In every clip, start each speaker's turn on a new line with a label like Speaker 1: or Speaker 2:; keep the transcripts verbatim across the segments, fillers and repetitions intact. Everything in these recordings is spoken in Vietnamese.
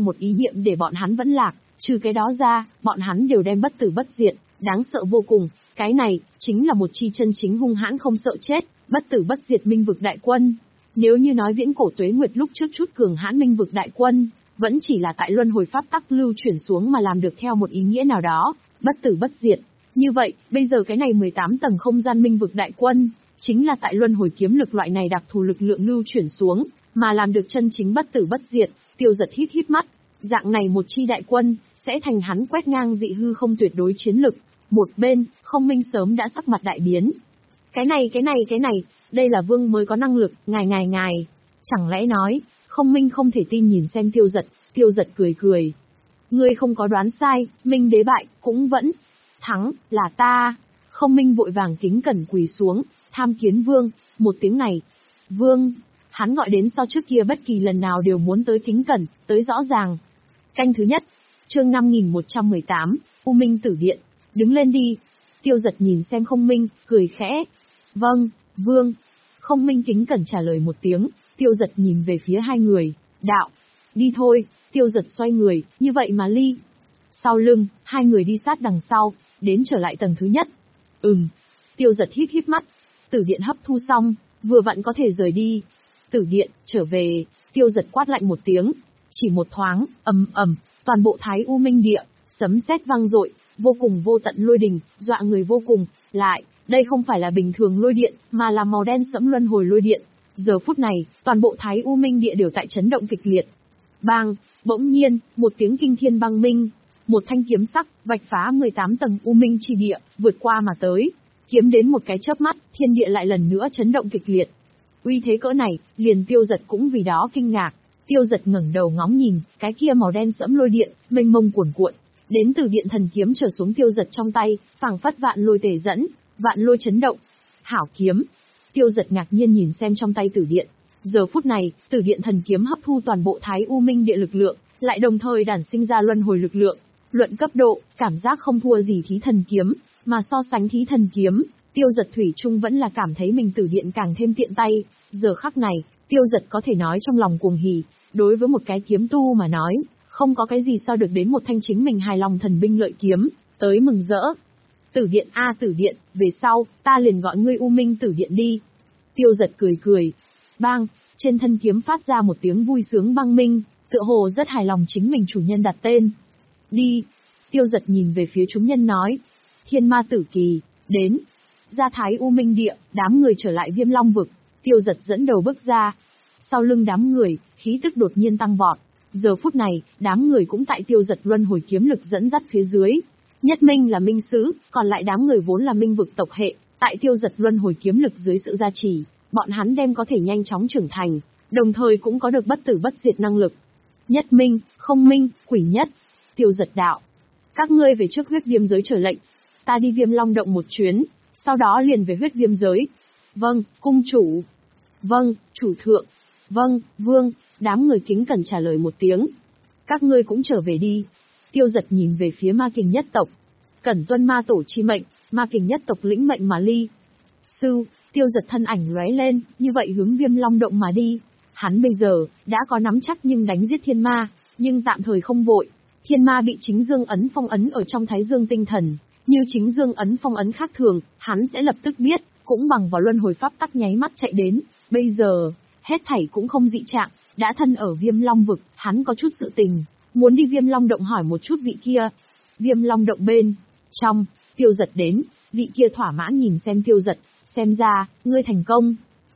Speaker 1: một ý niệm để bọn hắn vẫn lạc, trừ cái đó ra, bọn hắn đều đem bất tử bất diệt, đáng sợ vô cùng, cái này, chính là một chi chân chính hung hãn không sợ chết, bất tử bất diệt minh vực đại quân. Nếu như nói viễn cổ tuế nguyệt lúc trước chút cường hãn minh vực đại quân, vẫn chỉ là tại luân hồi pháp tắc lưu chuyển xuống mà làm được theo một ý nghĩa nào đó, bất tử bất diệt. Như vậy, bây giờ cái này mười tám tầng không gian minh vực đại quân, chính là tại luân hồi kiếm lực loại này đặc thù lực lượng lưu chuyển xuống, mà làm được chân chính bất tử bất diệt. Tiêu Giật hít hít mắt, dạng này một chi đại quân, sẽ thành hắn quét ngang dị hư không tuyệt đối chiến lực. Một bên, Không Minh sớm đã sắc mặt đại biến. Cái này cái này cái này, đây là vương mới có năng lực, ngài ngài ngài. Chẳng lẽ nói, Không Minh không thể tin nhìn xem Tiêu Giật, Tiêu Giật cười cười. Ngươi không có đoán sai, Minh đế bại, cũng vẫn thắng, là ta. Không Minh vội vàng kính cẩn quỳ xuống, tham kiến vương, một tiếng này. Vương, hắn gọi đến so trước kia bất kỳ lần nào đều muốn tới kính cẩn, tới rõ ràng. Canh thứ nhất, chương năm nghìn một trăm mười tám, U Minh Tử Điện, đứng lên đi. Tiêu Giật nhìn xem Không Minh, cười khẽ. Vâng, vương. Không Minh kính cẩn trả lời một tiếng, Tiêu Giật nhìn về phía hai người, đạo. Đi thôi, Tiêu Giật xoay người, như vậy mà ly. Sau lưng, hai người đi sát đằng sau, đến trở lại tầng thứ nhất. Ừm. Tiêu Giật hít hít mắt, tử điện hấp thu xong, vừa vặn có thể rời đi. Tử điện, trở về, Tiêu Giật quát lạnh một tiếng, chỉ một thoáng, ầm ầm, toàn bộ Thái U Minh địa, sấm sét vang dội, vô cùng vô tận lôi đình, dọa người vô cùng, lại, đây không phải là bình thường lôi điện, mà là màu đen sẫm luân hồi lôi điện. Giờ phút này, toàn bộ Thái U Minh địa đều tại chấn động kịch liệt. Bang, bỗng nhiên, một tiếng kinh thiên băng minh, một thanh kiếm sắc, vạch phá mười tám tầng U Minh chi địa, vượt qua mà tới. Kiếm đến một cái chớp mắt, thiên địa lại lần nữa chấn động kịch liệt. Uy thế cỡ này, liền Tiêu Giật cũng vì đó kinh ngạc. Tiêu Giật ngẩng đầu ngóng nhìn, cái kia màu đen sẫm lôi điện, mênh mông cuồn cuộn, đến từ điện thần kiếm trở xuống Tiêu Giật trong tay, phảng phất vạn lôi tề dẫn, vạn lôi chấn động. Hảo kiếm. Tiêu Giật ngạc nhiên nhìn xem trong tay tử điện. Giờ phút này, tử điện thần kiếm hấp thu toàn bộ Thái U Minh địa lực lượng, lại đồng thời đản sinh ra luân hồi lực lượng. Luận cấp độ, cảm giác không thua gì thí thần kiếm, mà so sánh thí thần kiếm, Tiêu Giật thủy chung vẫn là cảm thấy mình tử điện càng thêm tiện tay. Giờ khắc này, Tiêu Giật có thể nói trong lòng cuồng hỉ, đối với một cái kiếm tu mà nói, không có cái gì so được đến một thanh chính mình hài lòng thần binh lợi kiếm, tới mừng rỡ. Tử điện a tử điện, về sau, ta liền gọi ngươi U Minh Tử Điện đi. Tiêu Giật cười cười. Bang, trên thân kiếm phát ra một tiếng vui sướng băng minh, tựa hồ rất hài lòng chính mình chủ nhân đặt tên. Đi. Tiêu Giật nhìn về phía chúng nhân nói. Thiên ma tử kỳ, đến. Ra Thái U Minh địa, đám người trở lại Viêm Long vực. Tiêu Giật dẫn đầu bước ra. Sau lưng đám người, khí tức đột nhiên tăng vọt. Giờ phút này, đám người cũng tại Tiêu Giật luân hồi kiếm lực dẫn dắt phía dưới. Nhất Minh là minh sứ, còn lại đám người vốn là minh vực tộc hệ, tại Tiêu Giật luân hồi kiếm lực dưới sự gia trì, bọn hắn đem có thể nhanh chóng trưởng thành, đồng thời cũng có được bất tử bất diệt năng lực. Nhất Minh, Không Minh, Quỷ Nhất, Tiêu Giật đạo. Các ngươi về trước huyết viêm giới trở lệnh, ta đi Viêm Long động một chuyến, sau đó liền về huyết viêm giới. Vâng, cung chủ. Vâng, chủ thượng. Vâng, vương, đám người kính cẩn trả lời một tiếng. Các ngươi cũng trở về đi. Tiêu Giật nhìn về phía Ma Kình nhất tộc. Cẩn tuân ma tổ chi mệnh, Ma Kình nhất tộc lĩnh mệnh mà ly. Sư, Tiêu Giật thân ảnh lóe lên, như vậy hướng Viêm Long động mà đi. Hắn bây giờ, đã có nắm chắc nhưng đánh giết thiên ma, nhưng tạm thời không vội. Thiên ma bị chính dương ấn phong ấn ở trong thái dương tinh thần. Như chính dương ấn phong ấn khác thường, hắn sẽ lập tức biết, cũng bằng vào luân hồi pháp tắc nháy mắt chạy đến. Bây giờ, hết thảy cũng không dị trạng, đã thân ở Viêm Long vực, hắn có chút sự tình, muốn đi Viêm Long động hỏi một chút vị kia. Viêm Long động bên trong, Tiêu Giật đến, vị kia thỏa mãn nhìn xem Tiêu Giật, xem ra, ngươi thành công.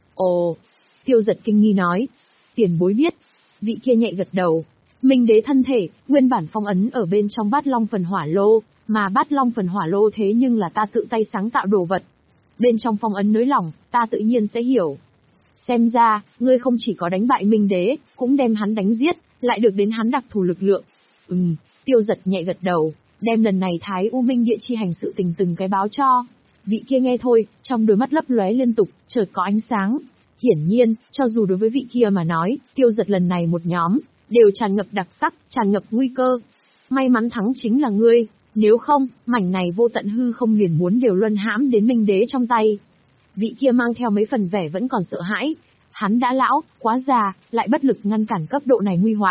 Speaker 1: Ồ, Tiêu Giật kinh nghi nói, tiền bối biết. Vị kia nhẹ gật đầu. Minh đế thân thể, nguyên bản phong ấn ở bên trong Bát Long phần hỏa lô, mà Bát Long phần hỏa lô thế nhưng là ta tự tay sáng tạo đồ vật. Bên trong phong ấn nới lỏng, ta tự nhiên sẽ hiểu. Xem ra, ngươi không chỉ có đánh bại Minh đế, cũng đem hắn đánh giết, lại được đến hắn đặc thù lực lượng. Ừm, Tiêu Giật nhẹ gật đầu, đem lần này Thái U Minh địa chi hành sự tình từng cái báo cho. Vị kia nghe thôi, trong đôi mắt lấp lóe liên tục, chợt có ánh sáng. Hiển nhiên, cho dù đối với vị kia mà nói, Tiêu Giật lần này một nhóm, đều tràn ngập đặc sắc, tràn ngập nguy cơ. May mắn thắng chính là ngươi, nếu không, mảnh này vô tận hư không liền muốn đều luân hãm đến Minh đế trong tay. Vị kia mang theo mấy phần vẻ vẫn còn sợ hãi. Hắn đã lão, quá già, lại bất lực ngăn cản cấp độ này nguy họa.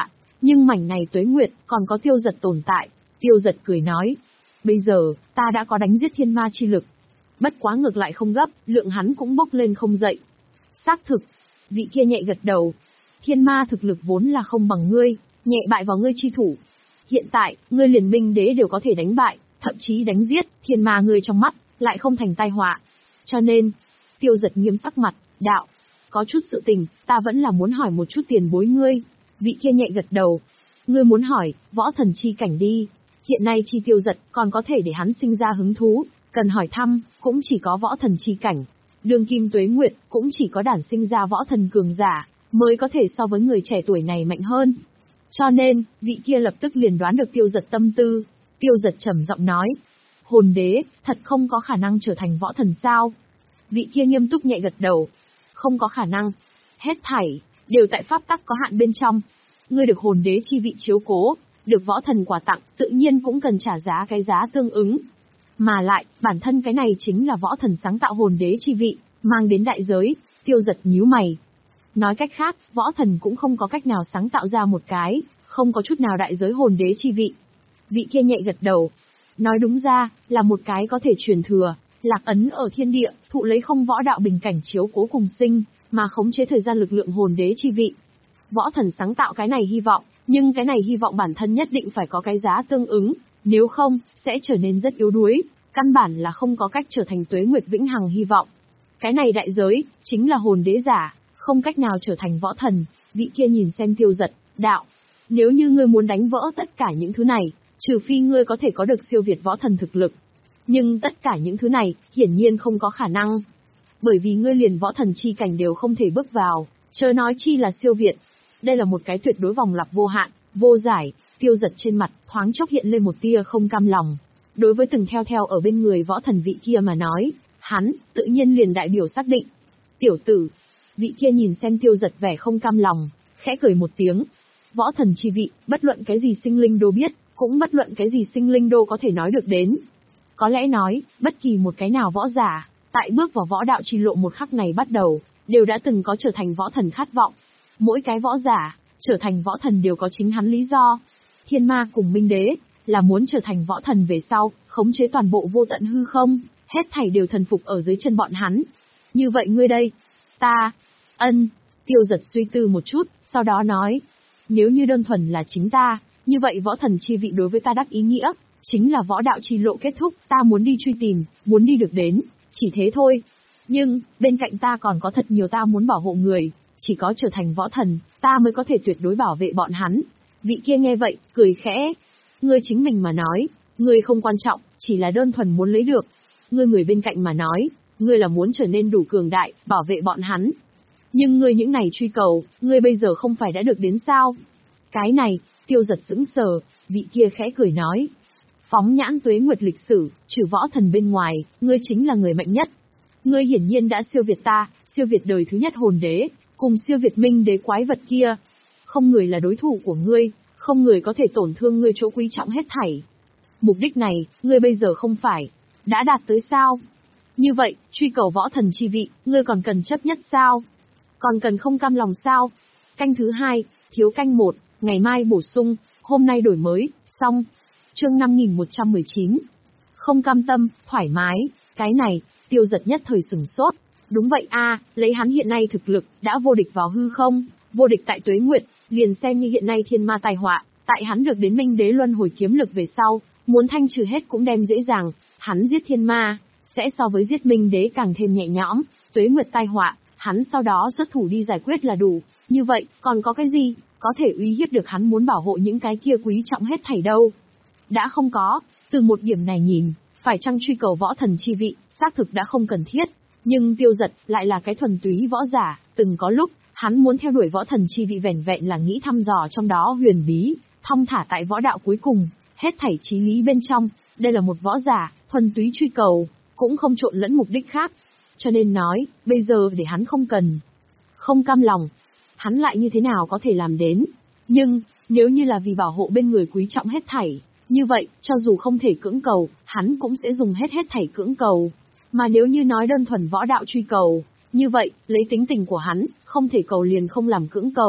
Speaker 1: Nhưng mảnh này tuế nguyệt, còn có Tiêu Giật tồn tại. Tiêu Giật cười nói, bây giờ, ta đã có đánh giết thiên ma chi lực. Bất quá ngược lại không gấp, lượng hắn cũng bốc lên không dậy. Xác thực, vị kia nhẹ gật đầu. Thiên ma thực lực vốn là không bằng ngươi, nhẹ bại vào ngươi chi thủ. Hiện tại, ngươi liền minh đế đều có thể đánh bại, thậm chí đánh giết, thiên ma ngươi trong mắt, lại không thành tai họa. Cho nên, Tiêu Giật nghiêm sắc mặt, đạo, có chút sự tình, ta vẫn là muốn hỏi một chút tiền bối ngươi. Vị kia nhẹ gật đầu. Ngươi muốn hỏi, võ thần chi cảnh đi. Hiện nay chi Tiêu Giật, còn có thể để hắn sinh ra hứng thú, cần hỏi thăm, cũng chỉ có võ thần chi cảnh. Đường kim tuế nguyệt, cũng chỉ có đản sinh ra võ thần cường giả, mới có thể so với người trẻ tuổi này mạnh hơn. Cho nên, vị kia lập tức liền đoán được Tiêu Giật tâm tư. Tiêu Giật trầm giọng nói, hồn đế, thật không có khả năng trở thành võ thần sao? Vị kia nghiêm túc nhẹ gật đầu. Không có khả năng. Hết thảy, đều tại pháp tắc có hạn bên trong. Ngươi được hồn đế chi vị chiếu cố, được võ thần quà tặng, tự nhiên cũng cần trả giá cái giá tương ứng. Mà lại, bản thân cái này chính là võ thần sáng tạo hồn đế chi vị, mang đến đại giới. Tiêu Giật nhíu mày. Nói cách khác, võ thần cũng không có cách nào sáng tạo ra một cái, không có chút nào đại giới hồn đế chi vị. Vị kia nhẹ gật đầu. Nói đúng ra, là một cái có thể truyền thừa, lạc ấn ở thiên địa, thụ lấy không võ đạo bình cảnh chiếu cố cùng sinh, mà khống chế thời gian lực lượng hồn đế chi vị. Võ thần sáng tạo cái này hy vọng, nhưng cái này hy vọng bản thân nhất định phải có cái giá tương ứng, nếu không, sẽ trở nên rất yếu đuối, căn bản là không có cách trở thành tuế nguyệt vĩnh hằng hy vọng. Cái này đại giới, chính là hồn đế giả, không cách nào trở thành võ thần. Vị kia nhìn xem Tiêu Giật, đạo, nếu như ngươi muốn đánh vỡ tất cả những thứ này, trừ phi ngươi có thể có được siêu việt võ thần thực lực. Nhưng tất cả những thứ này, hiển nhiên không có khả năng. Bởi vì ngươi liền võ thần chi cảnh đều không thể bước vào, chớ nói chi là siêu việt. Đây là một cái tuyệt đối vòng lặp vô hạn, vô giải. Tiêu Giật trên mặt, thoáng chốc hiện lên một tia không cam lòng. Đối với từng theo theo ở bên người võ thần vị kia mà nói, hắn, tự nhiên liền đại biểu xác định. Tiểu tử, vị kia nhìn xem Tiêu Giật vẻ không cam lòng, khẽ cười một tiếng. Võ thần chi vị, bất luận cái gì sinh linh đô biết, cũng bất luận cái gì sinh linh đô có thể nói được đến. Có lẽ nói, bất kỳ một cái nào võ giả, tại bước vào võ đạo chi lộ một khắc này bắt đầu, đều đã từng có trở thành võ thần khát vọng. Mỗi cái võ giả, trở thành võ thần đều có chính hắn lý do. Thiên ma cùng minh đế, là muốn trở thành võ thần về sau, khống chế toàn bộ vô tận hư không, hết thảy đều thần phục ở dưới chân bọn hắn. Như vậy ngươi đây, ta, ân, Tiêu Giật suy tư một chút, sau đó nói, nếu như đơn thuần là chính ta, như vậy võ thần chi vị đối với ta đắc ý nghĩa, chính là võ đạo chi lộ kết thúc, ta muốn đi truy tìm, muốn đi được đến, chỉ thế thôi. Nhưng, bên cạnh ta còn có thật nhiều ta muốn bảo hộ người, chỉ có trở thành võ thần, ta mới có thể tuyệt đối bảo vệ bọn hắn. Vị kia nghe vậy, cười khẽ. Ngươi chính mình mà nói, ngươi không quan trọng, chỉ là đơn thuần muốn lấy được. Ngươi người bên cạnh mà nói, ngươi là muốn trở nên đủ cường đại, bảo vệ bọn hắn. Nhưng ngươi những này truy cầu, ngươi bây giờ không phải đã được đến sao? Cái này, Tiêu Giật sững sờ, vị kia khẽ cười nói. Phóng nhãn tuế nguyệt lịch sử, trừ võ thần bên ngoài, ngươi chính là người mạnh nhất. Ngươi hiển nhiên đã siêu việt ta, siêu việt đời thứ nhất hồn đế, cùng siêu việt minh đế quái vật kia. Không người là đối thủ của ngươi, không người có thể tổn thương ngươi chỗ quý trọng hết thảy. Mục đích này, ngươi bây giờ không phải, đã đạt tới sao? Như vậy, truy cầu võ thần chi vị, ngươi còn cần chấp nhất sao? Còn cần không cam lòng sao? Canh thứ hai, thiếu canh một, ngày mai bổ sung, hôm nay đổi mới, xong. Chương năm nghìn một trăm mười chín. Không cam tâm, thoải mái, cái này, Tiêu Giật nhất thời sửng sốt. Đúng vậy a, lấy hắn hiện nay thực lực, đã vô địch vào hư không, vô địch tại tuế nguyệt, liền xem như hiện nay thiên ma tai họa, tại hắn được đến minh đế luân hồi kiếm lực về sau, muốn thanh trừ hết cũng đem dễ dàng, hắn giết thiên ma, sẽ so với giết minh đế càng thêm nhẹ nhõm, tuế nguyệt tai họa, hắn sau đó xuất thủ đi giải quyết là đủ, như vậy, còn có cái gì, có thể uy hiếp được hắn muốn bảo hộ những cái kia quý trọng hết thảy đâu. Đã không có, từ một điểm này nhìn, phải chăng truy cầu võ thần chi vị, xác thực đã không cần thiết, nhưng Tiêu Giật lại là cái thuần túy võ giả, từng có lúc, hắn muốn theo đuổi võ thần chi vị vẻn vẹn là nghĩ thăm dò trong đó huyền bí, thong thả tại võ đạo cuối cùng, hết thảy chí lý bên trong, đây là một võ giả, thuần túy truy cầu, cũng không trộn lẫn mục đích khác. Cho nên nói, bây giờ để hắn không cần, không cam lòng, hắn lại như thế nào có thể làm đến. Nhưng, nếu như là vì bảo hộ bên người quý trọng hết thảy, như vậy, cho dù không thể cưỡng cầu, hắn cũng sẽ dùng hết hết thảy cưỡng cầu. Mà nếu như nói đơn thuần võ đạo truy cầu, như vậy, lấy tính tình của hắn, không thể cầu liền không làm cưỡng cầu,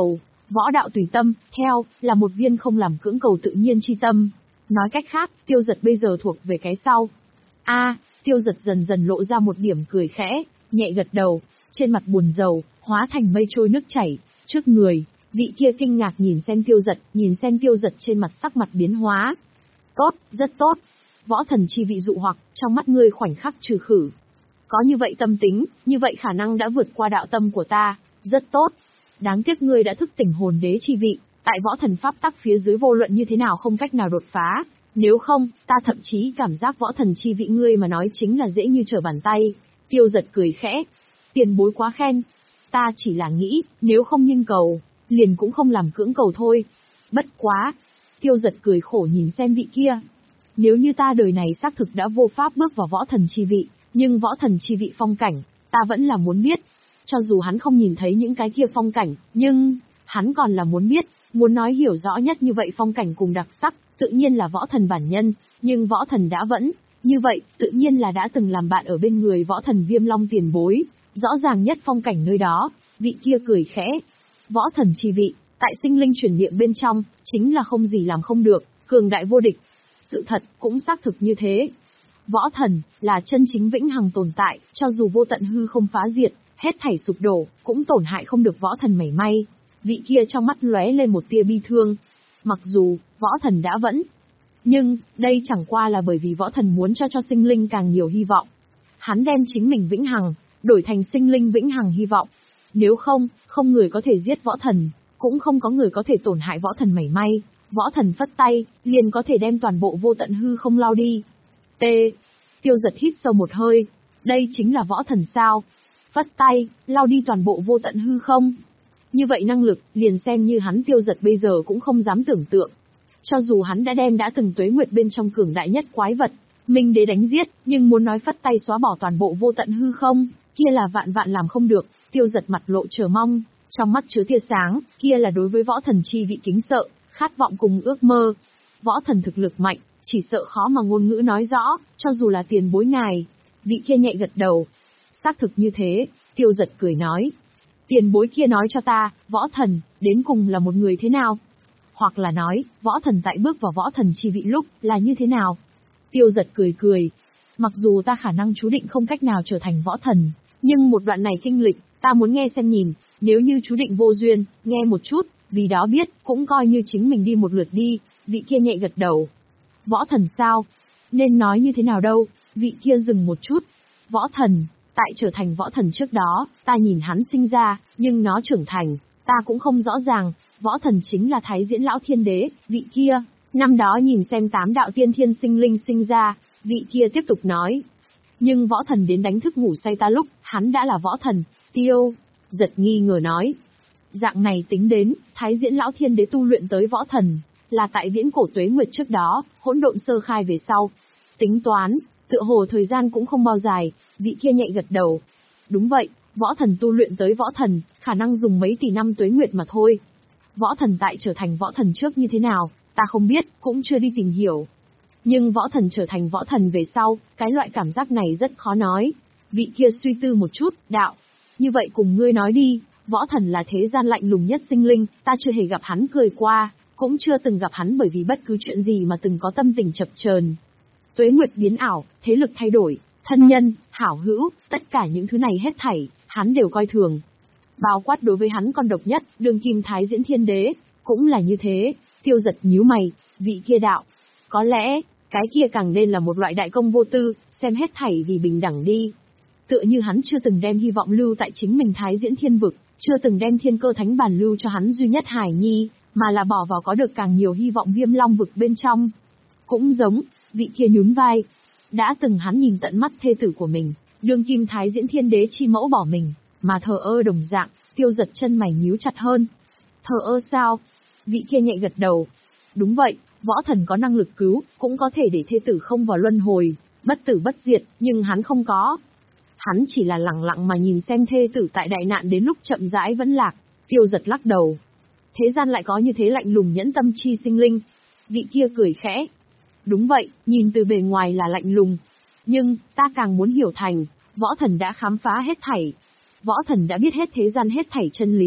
Speaker 1: Võ đạo tùy tâm, theo, là một viên không làm cưỡng cầu tự nhiên chi tâm. Nói cách khác, Tiêu Dật bây giờ thuộc về cái sau. A, Tiêu Dật dần dần lộ ra một điểm cười khẽ, nhẹ gật đầu, trên mặt buồn rầu, hóa thành mây trôi nước chảy, trước người, vị kia kinh ngạc nhìn xem Tiêu Dật, nhìn xem Tiêu Dật trên mặt sắc mặt biến hóa. Tốt, rất tốt. Võ thần chi vị dụ hoặc, trong mắt ngươi khoảnh khắc trừ khử. Có như vậy tâm tính, như vậy khả năng đã vượt qua đạo tâm của ta, rất tốt. Đáng tiếc ngươi đã thức tỉnh hồn đế chi vị, tại võ thần pháp tắc phía dưới vô luận như thế nào không cách nào đột phá. Nếu không, ta thậm chí cảm giác võ thần chi vị ngươi mà nói chính là dễ như trở bàn tay. Tiêu Dật cười khẽ. Tiền bối quá khen. Ta chỉ là nghĩ, nếu không nhưng cầu, liền cũng không làm cưỡng cầu thôi. Bất quá. Tiêu Dật cười khổ nhìn xem vị kia. Nếu như ta đời này xác thực đã vô pháp bước vào võ thần chi vị, nhưng võ thần chi vị phong cảnh, ta vẫn là muốn biết. Cho dù hắn không nhìn thấy những cái kia phong cảnh, nhưng, hắn còn là muốn biết, muốn nói hiểu rõ nhất như vậy phong cảnh cùng đặc sắc, tự nhiên là võ thần bản nhân, nhưng võ thần đã vẫn, như vậy, tự nhiên là đã từng làm bạn ở bên người võ thần Viêm Long tiền bối, rõ ràng nhất phong cảnh nơi đó, vị kia cười khẽ. Võ thần chi vị, tại sinh linh chuyển niệm bên trong, chính là không gì làm không được, cường đại vô địch. Sự thật, cũng xác thực như thế. Võ thần, là chân chính vĩnh hằng tồn tại, cho dù vô tận hư không phá diệt, hết thảy sụp đổ, cũng tổn hại không được võ thần mảy may. Vị kia trong mắt lóe lên một tia bi thương. Mặc dù, võ thần đã vẫn. Nhưng, đây chẳng qua là bởi vì võ thần muốn cho cho sinh linh càng nhiều hy vọng. Hắn đem chính mình vĩnh hằng, đổi thành sinh linh vĩnh hằng hy vọng. Nếu không, không người có thể giết võ thần, cũng không có người có thể tổn hại võ thần mảy may. Võ thần phất tay, liền có thể đem toàn bộ vô tận hư không lao đi. T. Tiêu Dật hít sâu một hơi. Đây chính là võ thần sao? Phất tay, lao đi toàn bộ vô tận hư không. Như vậy năng lực, liền xem như hắn Tiêu Dật bây giờ cũng không dám tưởng tượng. Cho dù hắn đã đem đã từng tuế nguyệt bên trong cường đại nhất quái vật, Minh Đế đánh giết, nhưng muốn nói phất tay xóa bỏ toàn bộ vô tận hư không, kia là vạn vạn làm không được. Tiêu Dật mặt lộ chờ mong, trong mắt chứa tia sáng, kia là đối với võ thần chi vị kính sợ, khát vọng cùng ước mơ. Võ thần thực lực mạnh, chỉ sợ khó mà ngôn ngữ nói rõ, cho dù là tiền bối ngài. Vị kia nhẹ gật đầu. Xác thực như thế, Tiêu Dật cười nói. Tiền bối kia nói cho ta, võ thần, đến cùng là một người thế nào? Hoặc là nói, võ thần tại bước vào võ thần chi vị lúc, là như thế nào? Tiêu Dật cười cười. Mặc dù ta khả năng chú định không cách nào trở thành võ thần, nhưng một đoạn này kinh lịch, ta muốn nghe xem nhìn, nếu như chú định vô duyên, nghe một chút, vì đó biết, cũng coi như chính mình đi một lượt đi. Vị kia nhẹ gật đầu. Võ thần sao? Nên nói như thế nào đâu? Vị kia dừng một chút. Võ thần, tại trở thành võ thần trước đó, ta nhìn hắn sinh ra, nhưng nó trưởng thành, ta cũng không rõ ràng. Võ thần chính là Thái Diễn Lão Thiên Đế, vị kia, năm đó nhìn xem tám đạo tiên thiên sinh linh sinh ra, vị kia tiếp tục nói. Nhưng võ thần đến đánh thức ngủ say ta lúc, hắn đã là võ thần. Tiêu Dật nghi ngờ nói. Dạng này tính đến, Thái Diễn Lão Thiên Đế tu luyện tới võ thần, là tại viễn cổ tuế nguyệt trước đó, hỗn độn sơ khai về sau. Tính toán, tựa hồ thời gian cũng không bao dài, vị kia nhẹ gật đầu. Đúng vậy, võ thần tu luyện tới võ thần, khả năng dùng mấy tỷ năm tuế nguyệt mà thôi. Võ thần tại trở thành võ thần trước như thế nào, ta không biết, cũng chưa đi tìm hiểu. Nhưng võ thần trở thành võ thần về sau, cái loại cảm giác này rất khó nói. Vị kia suy tư một chút, đạo. Như vậy cùng ngươi nói đi, võ thần là thế gian lạnh lùng nhất sinh linh, ta chưa hề gặp hắn cười qua, cũng chưa từng gặp hắn bởi vì bất cứ chuyện gì mà từng có tâm tình chập chờn. Tuế nguyệt biến ảo, thế lực thay đổi, thân nhân, hảo hữu, tất cả những thứ này hết thảy, hắn đều coi thường. Bao quát đối với hắn con độc nhất, đương kim Thái Diễn Thiên Đế, cũng là như thế. Tiêu Dật nhíu mày, vị kia đạo. Có lẽ, cái kia càng nên là một loại đại công vô tư, xem hết thảy vì bình đẳng đi. Tựa như hắn chưa từng đem hy vọng lưu tại chính mình Thái Diễn Thiên Vực, chưa từng đem thiên cơ thánh bản lưu cho hắn duy nhất Hải Nhi, mà là bỏ vào có được càng nhiều hy vọng Viêm Long Vực bên trong. Cũng giống, vị kia nhún vai. Đã từng hắn nhìn tận mắt thê tử của mình, đương kim Thái Diễn Thiên Đế chi mẫu bỏ mình, mà thờ ơ đồng dạng. Tiêu Dật chân mày nhíu chặt hơn. Thờ ơ sao? Vị kia nhẹ gật đầu. Đúng vậy, võ thần có năng lực cứu, cũng có thể để thê tử không vào luân hồi, bất tử bất diệt, nhưng hắn không có. Hắn chỉ là lặng lặng mà nhìn xem thê tử tại đại nạn đến lúc chậm rãi vẫn lạc. Tiêu Dật lắc đầu. Thế gian lại có như thế lạnh lùng nhẫn tâm chi sinh linh. Vị kia cười khẽ. Đúng vậy, nhìn từ bề ngoài là lạnh lùng. Nhưng, ta càng muốn hiểu thành, võ thần đã khám phá hết thảy. Võ thần đã biết hết thế gian hết thảy chân lý,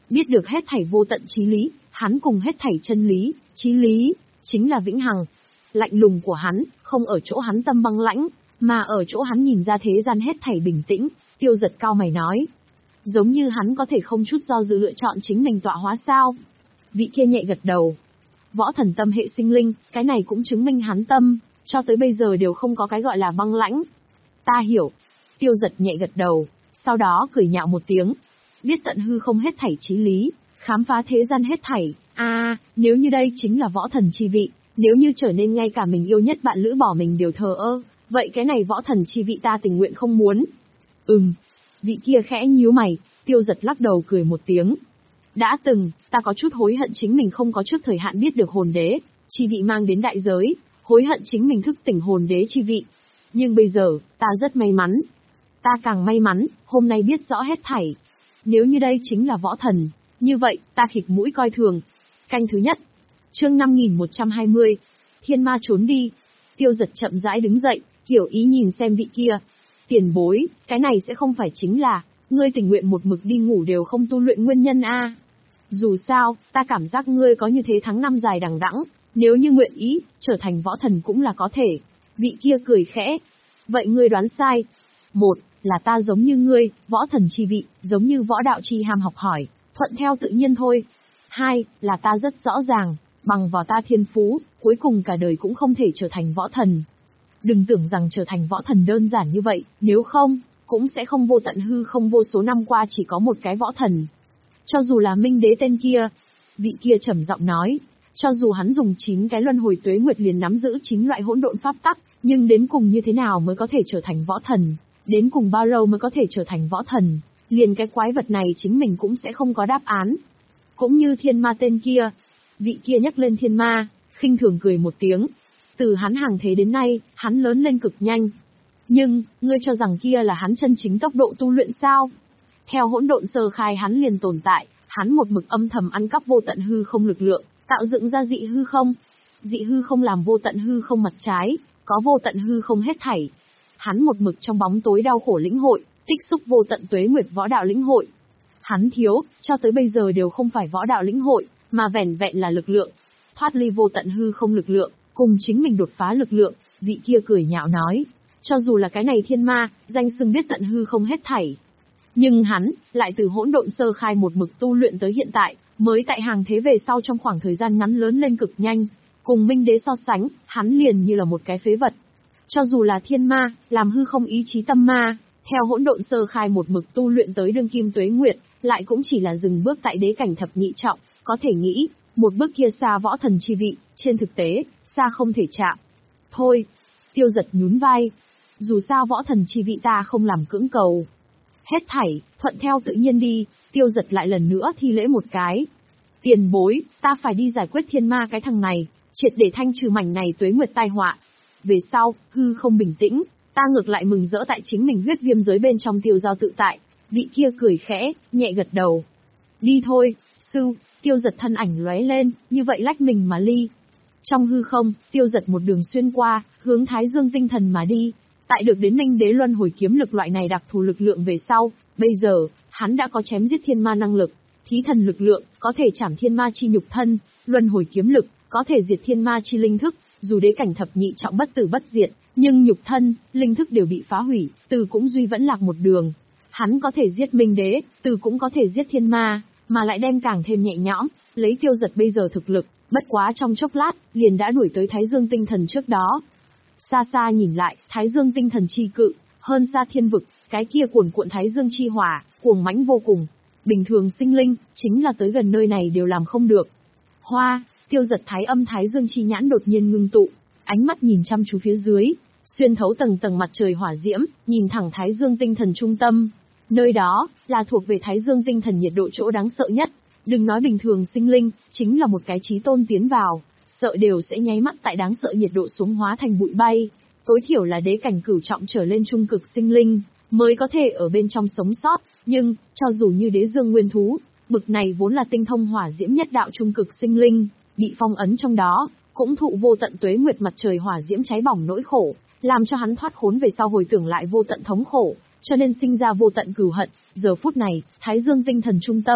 Speaker 1: biết được hết thảy vô tận chí lý, hắn cùng hết thảy chân lý, chí lý, chính là vĩnh hằng. Lạnh lùng của hắn, không ở chỗ hắn tâm băng lãnh, mà ở chỗ hắn nhìn ra thế gian hết thảy bình tĩnh. Tiêu Giật cao mày nói. Giống như hắn có thể không chút do dự lựa chọn chính mình tọa hóa sao? Vị kia nhẹ gật đầu. Võ thần tâm hệ sinh linh, cái này cũng chứng minh hắn tâm, cho tới bây giờ đều không có cái gọi là băng lãnh. Ta hiểu. Tiêu Giật nhẹ gật đầu, sau đó cười nhạo một tiếng. Biết tận hư không hết thảy chí lý, khám phá thế gian hết thảy. A, à, nếu như đây chính là võ thần chi vị, nếu như trở nên ngay cả mình yêu nhất bạn lữ bỏ mình đều thờ ơ, vậy cái này võ thần chi vị ta tình nguyện không muốn. Ừm. Vị kia khẽ nhíu mày, Tiêu Giật lắc đầu cười một tiếng. Đã từng, ta có chút hối hận chính mình không có trước thời hạn biết được hồn đế chi vị mang đến đại giới, hối hận chính mình thức tỉnh hồn đế chi vị. Nhưng bây giờ, ta rất may mắn. Ta càng may mắn, hôm nay biết rõ hết thảy. Nếu như đây chính là võ thần, như vậy, ta khịt mũi coi thường. Canh thứ nhất. Chương năm nghìn một trăm hai mươi. Thiên ma trốn đi. Tiêu Giật chậm rãi đứng dậy, hiểu ý nhìn xem vị kia. Tiền bối, cái này sẽ không phải chính là, ngươi tình nguyện một mực đi ngủ đều không tu luyện nguyên nhân a. Dù sao, ta cảm giác ngươi có như thế tháng năm dài đằng đẵng, nếu như nguyện ý, trở thành võ thần cũng là có thể. Vị kia cười khẽ. Vậy ngươi đoán sai. Một, là ta giống như ngươi, võ thần chi vị, giống như võ đạo chi ham học hỏi, thuận theo tự nhiên thôi. Hai, là ta rất rõ ràng, bằng vào ta thiên phú, cuối cùng cả đời cũng không thể trở thành võ thần. Đừng tưởng rằng trở thành võ thần đơn giản như vậy, nếu không, cũng sẽ không vô tận hư không vô số năm qua chỉ có một cái võ thần. Cho dù là Minh Đế tên kia, vị kia trầm giọng nói, cho dù hắn dùng chín cái luân hồi tuế nguyệt liền nắm giữ chín loại hỗn độn pháp tắc, nhưng đến cùng như thế nào mới có thể trở thành võ thần, đến cùng bao lâu mới có thể trở thành võ thần, liền cái quái vật này chính mình cũng sẽ không có đáp án. Cũng như thiên ma tên kia, vị kia nhắc lên thiên ma, khinh thường cười một tiếng. Từ hắn hàng thế đến nay, hắn lớn lên cực nhanh. Nhưng, ngươi cho rằng kia là hắn chân chính tốc độ tu luyện sao? Theo hỗn độn sơ khai hắn liền tồn tại, hắn một mực âm thầm ăn cắp vô tận hư không lực lượng, tạo dựng ra dị hư không. Dị hư không làm vô tận hư không mặt trái, có vô tận hư không hết thảy. Hắn một mực trong bóng tối đau khổ lĩnh hội, tích xúc vô tận tuế nguyệt võ đạo lĩnh hội. Hắn thiếu, cho tới bây giờ đều không phải võ đạo lĩnh hội, mà vẻn vẹn là lực lượng. Thoát ly vô tận hư không lực lượng, cùng chính mình đột phá lực lượng, vị kia cười nhạo nói. Cho dù là cái này thiên ma, danh xưng biết tận hư không hết thảy. Nhưng hắn, lại từ hỗn độn sơ khai một mực tu luyện tới hiện tại, mới tại hàng thế về sau trong khoảng thời gian ngắn lớn lên cực nhanh. Cùng Minh Đế so sánh, hắn liền như là một cái phế vật. Cho dù là thiên ma, làm hư không ý chí tâm ma, theo hỗn độn sơ khai một mực tu luyện tới đương kim tuế nguyệt, lại cũng chỉ là dừng bước tại đế cảnh thập nhị trọng, có thể nghĩ, một bước kia xa võ thần chi vị, trên thực tế, xa không thể chạm. Thôi, Tiêu Giật nhún vai, dù sao võ thần chi vị ta không làm cưỡng cầu. Hết thảy, thuận theo tự nhiên đi, Tiêu Giật lại lần nữa thi lễ một cái. Tiền bối, ta phải đi giải quyết thiên ma cái thằng này, triệt để thanh trừ mảnh này tuế nguyệt tai họa. Về sau, hư không bình tĩnh, ta ngược lại mừng rỡ tại chính mình huyết viêm giới bên trong tiêu giao tự tại. Vị kia cười khẽ, nhẹ gật đầu. Đi thôi, sư. Tiêu Giật thân ảnh lóe lên, như vậy lách mình mà ly. Trong hư không, Tiêu Giật một đường xuyên qua, hướng Thái Dương tinh thần mà đi. Tại được đến Minh Đế luân hồi kiếm lực loại này đặc thù lực lượng về sau, bây giờ, hắn đã có chém giết thiên ma năng lực, thí thần lực lượng, có thể chảm thiên ma chi nhục thân, luân hồi kiếm lực, có thể diệt thiên ma chi linh thức, dù đế cảnh thập nhị trọng bất tử bất diệt, nhưng nhục thân, linh thức đều bị phá hủy, từ cũng duy vẫn lạc một đường. Hắn có thể giết Minh Đế, từ cũng có thể giết thiên ma, mà lại đem càng thêm nhẹ nhõm, lấy Tiêu Giật bây giờ thực lực, bất quá trong chốc lát, liền đã đuổi tới Thái Dương tinh thần trước đó. Xa xa nhìn lại, Thái Dương tinh thần chi cự, hơn xa thiên vực, cái kia cuồn cuộn Thái Dương chi hỏa, cuồng mãnh vô cùng. Bình thường sinh linh, chính là tới gần nơi này đều làm không được. Hoa, Tiêu Giật thái âm Thái Dương chi nhãn đột nhiên ngưng tụ, ánh mắt nhìn chăm chú phía dưới, xuyên thấu tầng tầng mặt trời hỏa diễm, nhìn thẳng Thái Dương tinh thần trung tâm. Nơi đó, là thuộc về Thái Dương tinh thần nhiệt độ chỗ đáng sợ nhất. Đừng nói bình thường sinh linh, chính là một cái chí tôn tiến vào, sợ đều sẽ nháy mắt tại đáng sợ nhiệt độ xuống hóa thành bụi bay. Tối thiểu là đế cảnh cửu trọng trở lên trung cực sinh linh, mới có thể ở bên trong sống sót. Nhưng, cho dù như đế dương nguyên thú, bực này vốn là tinh thông hỏa diễm nhất đạo trung cực sinh linh, bị phong ấn trong đó, cũng thụ vô tận tuế nguyệt mặt trời hỏa diễm cháy bỏng nỗi khổ, làm cho hắn thoát khốn về sau hồi tưởng lại vô tận thống khổ, cho nên sinh ra vô tận cừu hận. Giờ phút này, Thái Dương tinh thần trung tâm,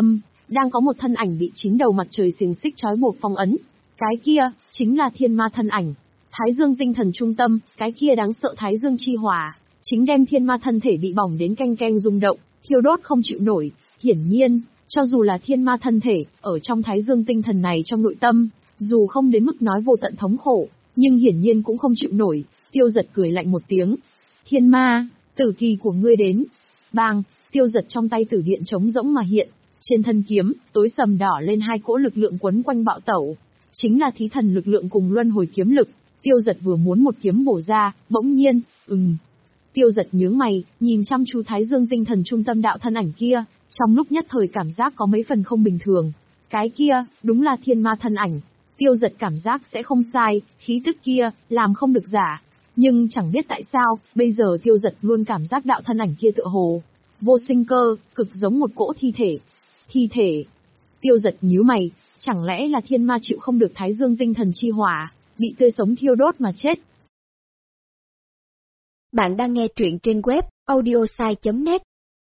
Speaker 1: đang có một thân ảnh bị chín đầu mặt trời xiềng xích trói buộc phong ấn. Cái kia, chính là thiên ma thân ảnh. Thái dương tinh thần trung tâm, cái kia đáng sợ thái dương chi hỏa, chính đem thiên ma thân thể bị bỏng đến canh canh rung động, thiêu đốt không chịu nổi. Hiển nhiên, cho dù là thiên ma thân thể, ở trong thái dương tinh thần này trong nội tâm, dù không đến mức nói vô tận thống khổ, nhưng hiển nhiên cũng không chịu nổi. Tiêu Giật cười lạnh một tiếng. Thiên ma, tử kỳ của ngươi đến. Bang, Tiêu Giật trong tay tử điện trống rỗng mà hiện. Trên thân kiếm, tối sầm đỏ lên hai cỗ lực lượng quấn quanh bạo tẩu. Chính là thí thần lực lượng cùng luân hồi kiếm lực. Tiêu Giật vừa muốn một kiếm bổ ra, bỗng nhiên, ừm. Tiêu Giật nhướng mày, nhìn chăm chú thái dương tinh thần trung tâm đạo thân ảnh kia, trong lúc nhất thời cảm giác có mấy phần không bình thường. Cái kia, đúng là thiên ma thân ảnh. Tiêu Giật cảm giác sẽ không sai, khí tức kia, làm không được giả. Nhưng chẳng biết tại sao, bây giờ Tiêu Giật luôn cảm giác đạo thân ảnh kia tựa hồ vô sinh cơ, cực giống một cỗ thi thể. Thi thể. Tiêu Giật nhíu mày, chẳng lẽ là thiên ma chịu không được thái dương tinh thần chi hỏa, bị tươi sống thiêu đốt mà chết.
Speaker 2: Bạn đang nghe truyện trên web audiosai chấm net.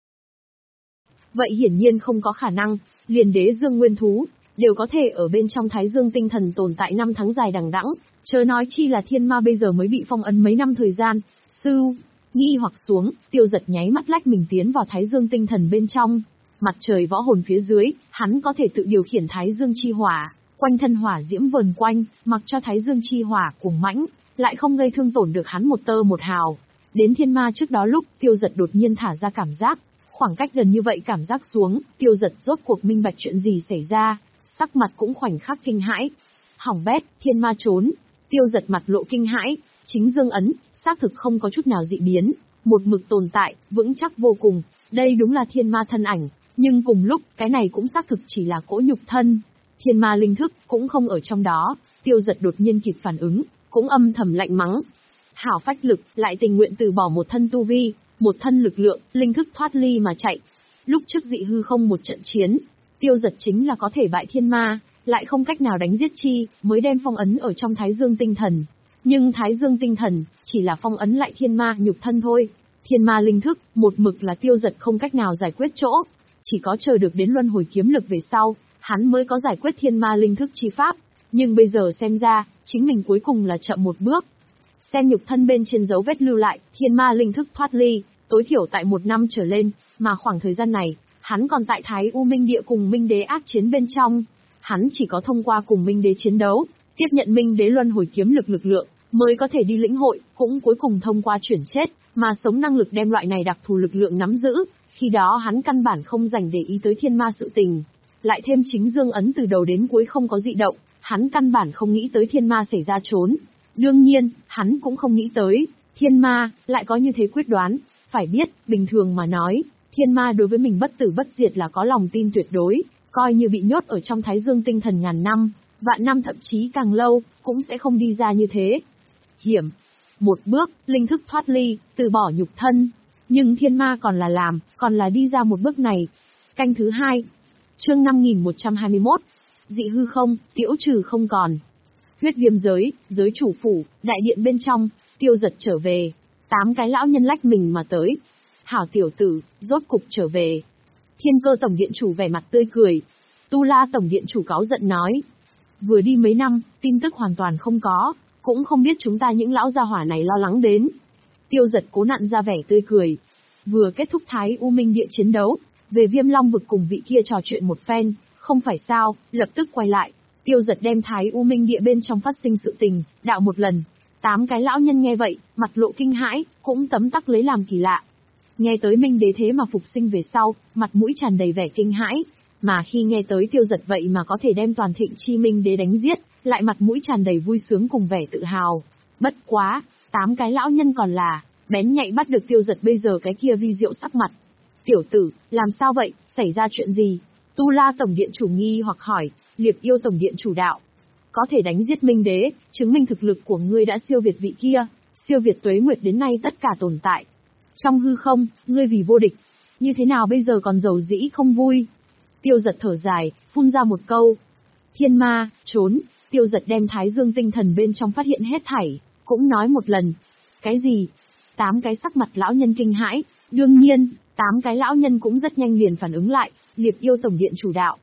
Speaker 1: Vậy hiển nhiên không có khả năng, liền đế dương nguyên thú, đều có thể ở bên trong thái dương tinh thần tồn tại năm tháng dài đằng đẵng, chớ nói chi là thiên ma bây giờ mới bị phong ấn mấy năm thời gian. Sư, nghi hoặc xuống, Tiêu Giật nháy mắt lách mình tiến vào thái dương tinh thần bên trong. Mặt trời võ hồn phía dưới, hắn có thể tự điều khiển thái dương chi hỏa, quanh thân hỏa diễm vờn quanh, mặc cho thái dương chi hỏa cuồng mãnh, lại không gây thương tổn được hắn một tơ một hào. Đến thiên ma trước đó lúc, Tiêu Giật đột nhiên thả ra cảm giác, khoảng cách gần như vậy cảm giác xuống, Tiêu Giật rốt cuộc minh bạch chuyện gì xảy ra, sắc mặt cũng khoảnh khắc kinh hãi. Hỏng bét, thiên ma trốn. Tiêu Giật mặt lộ kinh hãi, chính dương ấn, xác thực không có chút nào dị biến, một mực tồn tại, vững chắc vô cùng. Đây đúng là thiên ma thân ảnh, nhưng cùng lúc, cái này cũng xác thực chỉ là cỗ nhục thân. Thiên ma linh thức cũng không ở trong đó. Tiêu Giật đột nhiên kịp phản ứng, cũng âm thầm lạnh mắng. Hảo phách lực, lại tình nguyện từ bỏ một thân tu vi, một thân lực lượng, linh thức thoát ly mà chạy. Lúc trước dị hư không một trận chiến, Tiêu Giật chính là có thể bại thiên ma, lại không cách nào đánh giết chi, mới đem phong ấn ở trong thái dương tinh thần. Nhưng thái dương tinh thần, chỉ là phong ấn lại thiên ma nhục thân thôi. Thiên ma linh thức, một mực là Tiêu Giật không cách nào giải quyết chỗ. Chỉ có chờ được đến luân hồi kiếm lực về sau, hắn mới có giải quyết thiên ma linh thức chi pháp. Nhưng bây giờ xem ra, chính mình cuối cùng là chậm một bước. Xem nhục thân bên trên dấu vết lưu lại, thiên ma linh thức thoát ly, tối thiểu tại một năm trở lên, mà khoảng thời gian này, hắn còn tại Thái U Minh Địa cùng Minh Đế ác chiến bên trong. Hắn chỉ có thông qua cùng Minh Đế chiến đấu, tiếp nhận Minh Đế luân hồi kiếm lực lực lượng, mới có thể đi lĩnh hội, cũng cuối cùng thông qua chuyển chết, mà sống năng lực đem loại này đặc thù lực lượng nắm giữ. Khi đó hắn căn bản không dành để ý tới thiên ma sự tình. Lại thêm chính dương ấn từ đầu đến cuối không có dị động, hắn căn bản không nghĩ tới thiên ma xảy ra trốn. Đương nhiên, hắn cũng không nghĩ tới, thiên ma, lại có như thế quyết đoán. Phải biết, bình thường mà nói, thiên ma đối với mình bất tử bất diệt là có lòng tin tuyệt đối, coi như bị nhốt ở trong thái dương tinh thần ngàn năm, vạn năm thậm chí càng lâu, cũng sẽ không đi ra như thế. Hiểm. Một bước, linh thức thoát ly, từ bỏ nhục thân. Nhưng thiên ma còn là làm, còn là đi ra một bước này. Canh thứ hai. Chương năm nghìn một trăm hai mươi mốt. Dị hư không, tiễu trừ không còn. Huyết viêm giới, giới chủ phủ, đại điện bên trong, Tiêu Giật trở về. Tám cái lão nhân lách mình mà tới. Hảo tiểu tử, rốt cục trở về. Thiên Cơ tổng điện chủ vẻ mặt tươi cười. Tu La tổng điện chủ cáu giận nói. Vừa đi mấy năm, tin tức hoàn toàn không có, cũng không biết chúng ta những lão gia hỏa này lo lắng đến. Tiêu Giật cố nặn ra vẻ tươi cười. Vừa kết thúc Thái U Minh Địa chiến đấu, về Viêm Long vực cùng vị kia trò chuyện một phen, không phải sao, lập tức quay lại. Tiêu Giật đem Thái U Minh Địa bên trong phát sinh sự tình, đạo một lần. Tám cái lão nhân nghe vậy, mặt lộ kinh hãi, cũng tấm tắc lấy làm kỳ lạ. Nghe tới Minh Đế thế mà phục sinh về sau, mặt mũi tràn đầy vẻ kinh hãi. Mà khi nghe tới Tiêu Giật vậy mà có thể đem toàn thịnh chi Minh Đế đánh giết, lại mặt mũi tràn đầy vui sướng cùng vẻ tự hào. Bất quá, tám cái lão nhân còn là, bén nhạy bắt được Tiêu Giật bây giờ cái kia vi diệu sắc mặt. Tiểu tử, làm sao vậy, xảy ra chuyện gì? Tu La tổng điện chủ nghi hoặc hỏi. Liệp Yêu tổng điện chủ đạo. Có thể đánh giết Minh Đế, chứng minh thực lực của ngươi đã siêu việt vị kia, siêu việt tuế nguyệt đến nay tất cả tồn tại. Trong hư không, ngươi vì vô địch, như thế nào bây giờ còn giàu dĩ không vui? Tiêu Giật thở dài, phun ra một câu. Thiên ma, trốn. Tiêu Giật đem thái dương tinh thần bên trong phát hiện hết thảy, cũng nói một lần. Cái gì? Tám cái sắc mặt lão nhân kinh hãi. Đương nhiên, tám cái lão nhân cũng rất nhanh liền phản ứng lại. Liệp Yêu tổng điện chủ đạo,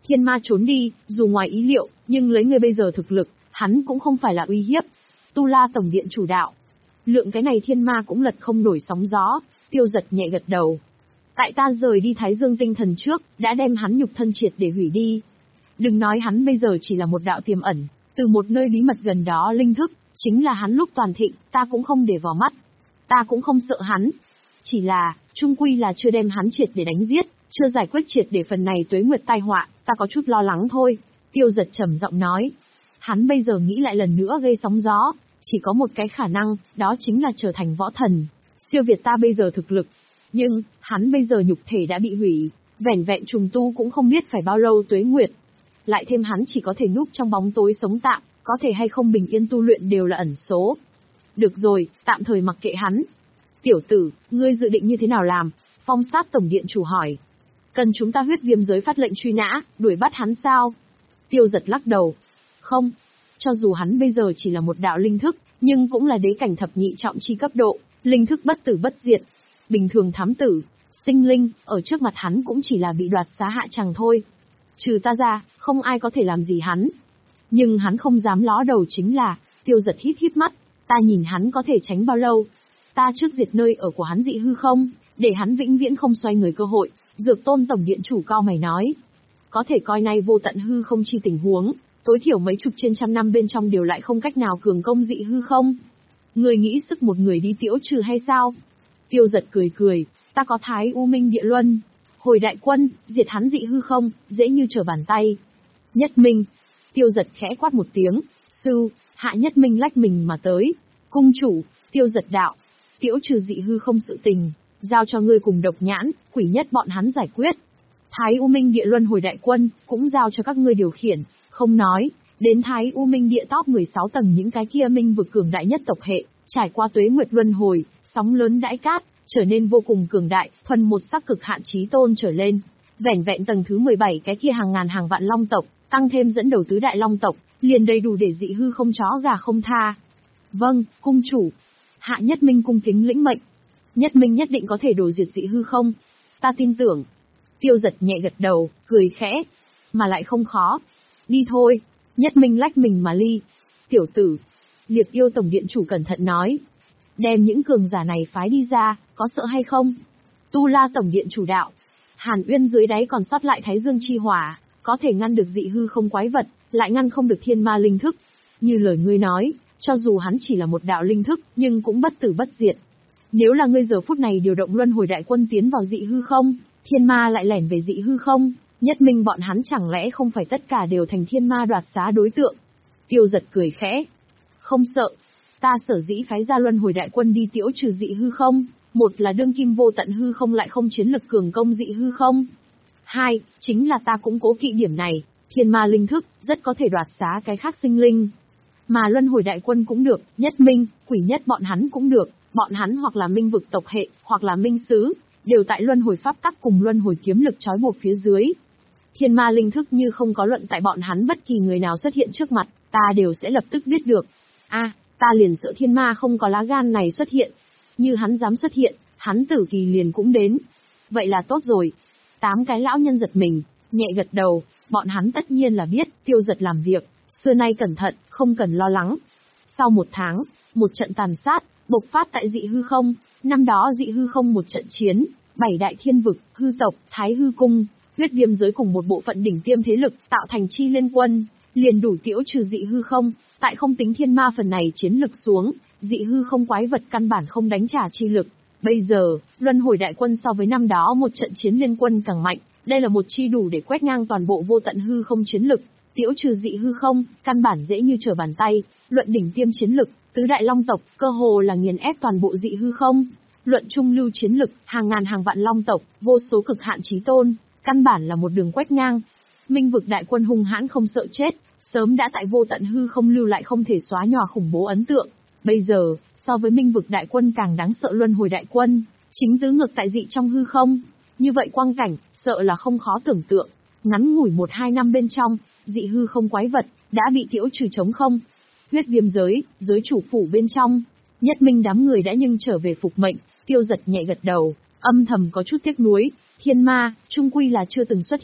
Speaker 1: Thiên ma trốn đi, dù ngoài ý liệu, nhưng lấy ngươi bây giờ thực lực, hắn cũng không phải là uy hiếp. Tu La Tổng Điện chủ đạo. Lượng cái này thiên ma cũng lật không nổi sóng gió, Tiêu Giật nhẹ gật đầu. Tại ta rời đi Thái Dương tinh thần trước, đã đem hắn nhục thân triệt để hủy đi. Đừng nói hắn bây giờ chỉ là một đạo tiềm ẩn, từ một nơi bí mật gần đó linh thức, chính là hắn lúc toàn thịnh, ta cũng không để vào mắt. Ta cũng không sợ hắn. Chỉ là, chung quy là chưa đem hắn triệt để đánh giết, chưa giải quyết triệt để phần này tuế nguyệt tai họa, ta có chút lo lắng thôi. Tiêu Giật trầm giọng nói. Hắn bây giờ nghĩ lại lần nữa gây sóng gió, chỉ có một cái khả năng, đó chính là trở thành võ thần, siêu việt ta bây giờ thực lực. Nhưng, hắn bây giờ nhục thể đã bị hủy, vẻn vẹn trùng tu cũng không biết phải bao lâu tuế nguyệt. Lại thêm hắn chỉ có thể núp trong bóng tối sống tạm, có thể hay không bình yên tu luyện đều là ẩn số. Được rồi, tạm thời mặc kệ hắn. Tiểu tử, ngươi dự định như thế nào làm? Phong Sát Tổng Điện chủ hỏi. Cần chúng ta huyết viêm giới phát lệnh truy nã, đuổi bắt hắn sao? Tiêu Giật lắc đầu. Không. Cho dù hắn bây giờ chỉ là một đạo linh thức, nhưng cũng là đế cảnh thập nhị trọng chi cấp độ, linh thức bất tử bất diệt. Bình thường thám tử, sinh linh, ở trước mặt hắn cũng chỉ là bị đoạt xá hạ tràng thôi. Trừ ta ra, không ai có thể làm gì hắn. Nhưng hắn không dám ló đầu chính là, Tiêu Giật hít hít mắt, ta nhìn hắn có thể tránh bao lâu. Ta trước diệt nơi ở của hắn dị hư không, để hắn vĩnh viễn không xoay người cơ hội. Dược Tôn Tổng Điện chủ cao mày nói. Có thể coi nay vô tận hư không chi tình huống, tối thiểu mấy chục trên trăm năm bên trong đều lại không cách nào cường công dị hư không. Người nghĩ sức một người đi tiễu trừ hay sao? Tiêu Giật cười cười, ta có Thái U Minh Địa Luân. Hồi đại quân, diệt hắn dị hư không, dễ như trở bàn tay. Nhất Minh. Tiêu Giật khẽ quát một tiếng, sư, Hạ Nhất Minh lách mình mà tới. Cung chủ, Tiêu Giật đạo. Tiễu trừ dị hư không sự tình, giao cho ngươi cùng Độc Nhãn, Quỷ Nhất bọn hắn giải quyết. Thái U Minh Địa Luân hồi đại quân, cũng giao cho các ngươi điều khiển, không nói, đến Thái U Minh Địa top mười sáu tầng những cái kia minh vực cường đại nhất tộc hệ, trải qua tuế nguyệt luân hồi, sóng lớn đãi cát, trở nên vô cùng cường đại, thuần một sắc cực hạn chí tôn trở lên. Vẻn vẹn tầng thứ mười bảy cái kia hàng ngàn hàng vạn long tộc, tăng thêm dẫn đầu tứ đại long tộc, liền đầy đủ để dị hư không chó gà không tha. Vâng, cung chủ. Hạ Nhất Minh cung kính lĩnh mệnh. Nhất Minh nhất định có thể đổ diệt dị hư không? Ta tin tưởng. Tiêu Giật nhẹ gật đầu, cười khẽ. Mà lại không khó. Đi thôi. Nhất Minh lách mình mà ly. Tiểu tử. Liệt Yêu Tổng Điện chủ cẩn thận nói. Đem những cường giả này phái đi ra, có sợ hay không? Tu La Tổng Điện chủ đạo. Hàn Uyên dưới đáy còn sót lại Thái Dương chi hỏa, có thể ngăn được dị hư không quái vật, lại ngăn không được thiên ma linh thức. Như lời ngươi nói, cho dù hắn chỉ là một đạo linh thức, nhưng cũng bất tử bất diệt. Nếu là ngươi giờ phút này điều động luân hồi đại quân tiến vào dị hư không, thiên ma lại lẻn về dị hư không, Nhất Minh bọn hắn chẳng lẽ không phải tất cả đều thành thiên ma đoạt xá đối tượng? Tiêu Giật cười khẽ. Không sợ. Ta sở dĩ phái ra luân hồi đại quân đi tiễu trừ dị hư không, một là đương kim vô tận hư không lại không chiến lực cường công dị hư không. Hai, chính là ta cũng cố kỵ điểm này, thiên ma linh thức, rất có thể đoạt xá cái khác sinh linh. Mà luân hồi đại quân cũng được, Nhất Minh, Quỷ Nhất bọn hắn cũng được, bọn hắn hoặc là minh vực tộc hệ, hoặc là minh sứ, đều tại luân hồi pháp tắc cùng luân hồi kiếm lực trói buộc phía dưới. Thiên ma linh thức như không có luận tại bọn hắn bất kỳ người nào xuất hiện trước mặt, ta đều sẽ lập tức biết được. A, à, ta liền sợ thiên ma không có lá gan này xuất hiện. Như hắn dám xuất hiện, hắn tử kỳ liền cũng đến. Vậy là tốt rồi. Tám cái lão nhân giật mình, nhẹ gật đầu, bọn hắn tất nhiên là biết, Tiêu Giật làm việc, xưa nay cẩn thận, không cần lo lắng. Sau một tháng, một trận tàn sát, bộc phát tại dị hư không, năm đó dị hư không một trận chiến, bảy đại thiên vực, hư tộc, thái hư cung, huyết viêm giới cùng một bộ phận đỉnh tiêm thế lực tạo thành chi liên quân, liền đủ tiễu trừ dị hư không, tại không tính thiên ma phần này chiến lực xuống, dị hư không quái vật căn bản không đánh trả chi lực. Bây giờ, luân hồi đại quân so với năm đó một trận chiến liên quân càng mạnh, đây là một chi đủ để quét ngang toàn bộ vô tận hư không chiến lực, tiễu trừ dị hư không, căn bản dễ như trở bàn tay, luận đỉnh tiêm chiến lực, tứ đại long tộc, cơ hồ là nghiền ép toàn bộ dị hư không. Luận trung lưu chiến lực, hàng ngàn hàng vạn long tộc, vô số cực hạn chí tôn, căn bản là một đường quét ngang. Minh vực đại quân hung hãn không sợ chết, sớm đã tại vô tận hư không lưu lại không thể xóa nhòa khủng bố ấn tượng. Bây giờ, so với minh vực đại quân càng đáng sợ luân hồi đại quân, chính tứ ngược tại dị trong hư không. Như vậy quang cảnh, sợ là không khó tưởng tượng. Ngắn ngủi một hai năm bên trong, dị hư không quái vật, đã bị tiễu trừ trống không. Huyết viêm giới, giới chủ phủ bên trong, Nhất Minh đám người đã nhưng trở về phục mệnh. Tiêu Giật nhẹ gật đầu, âm thầm có chút tiếc nuối, thiên ma, trung quy là chưa từng xuất hiện,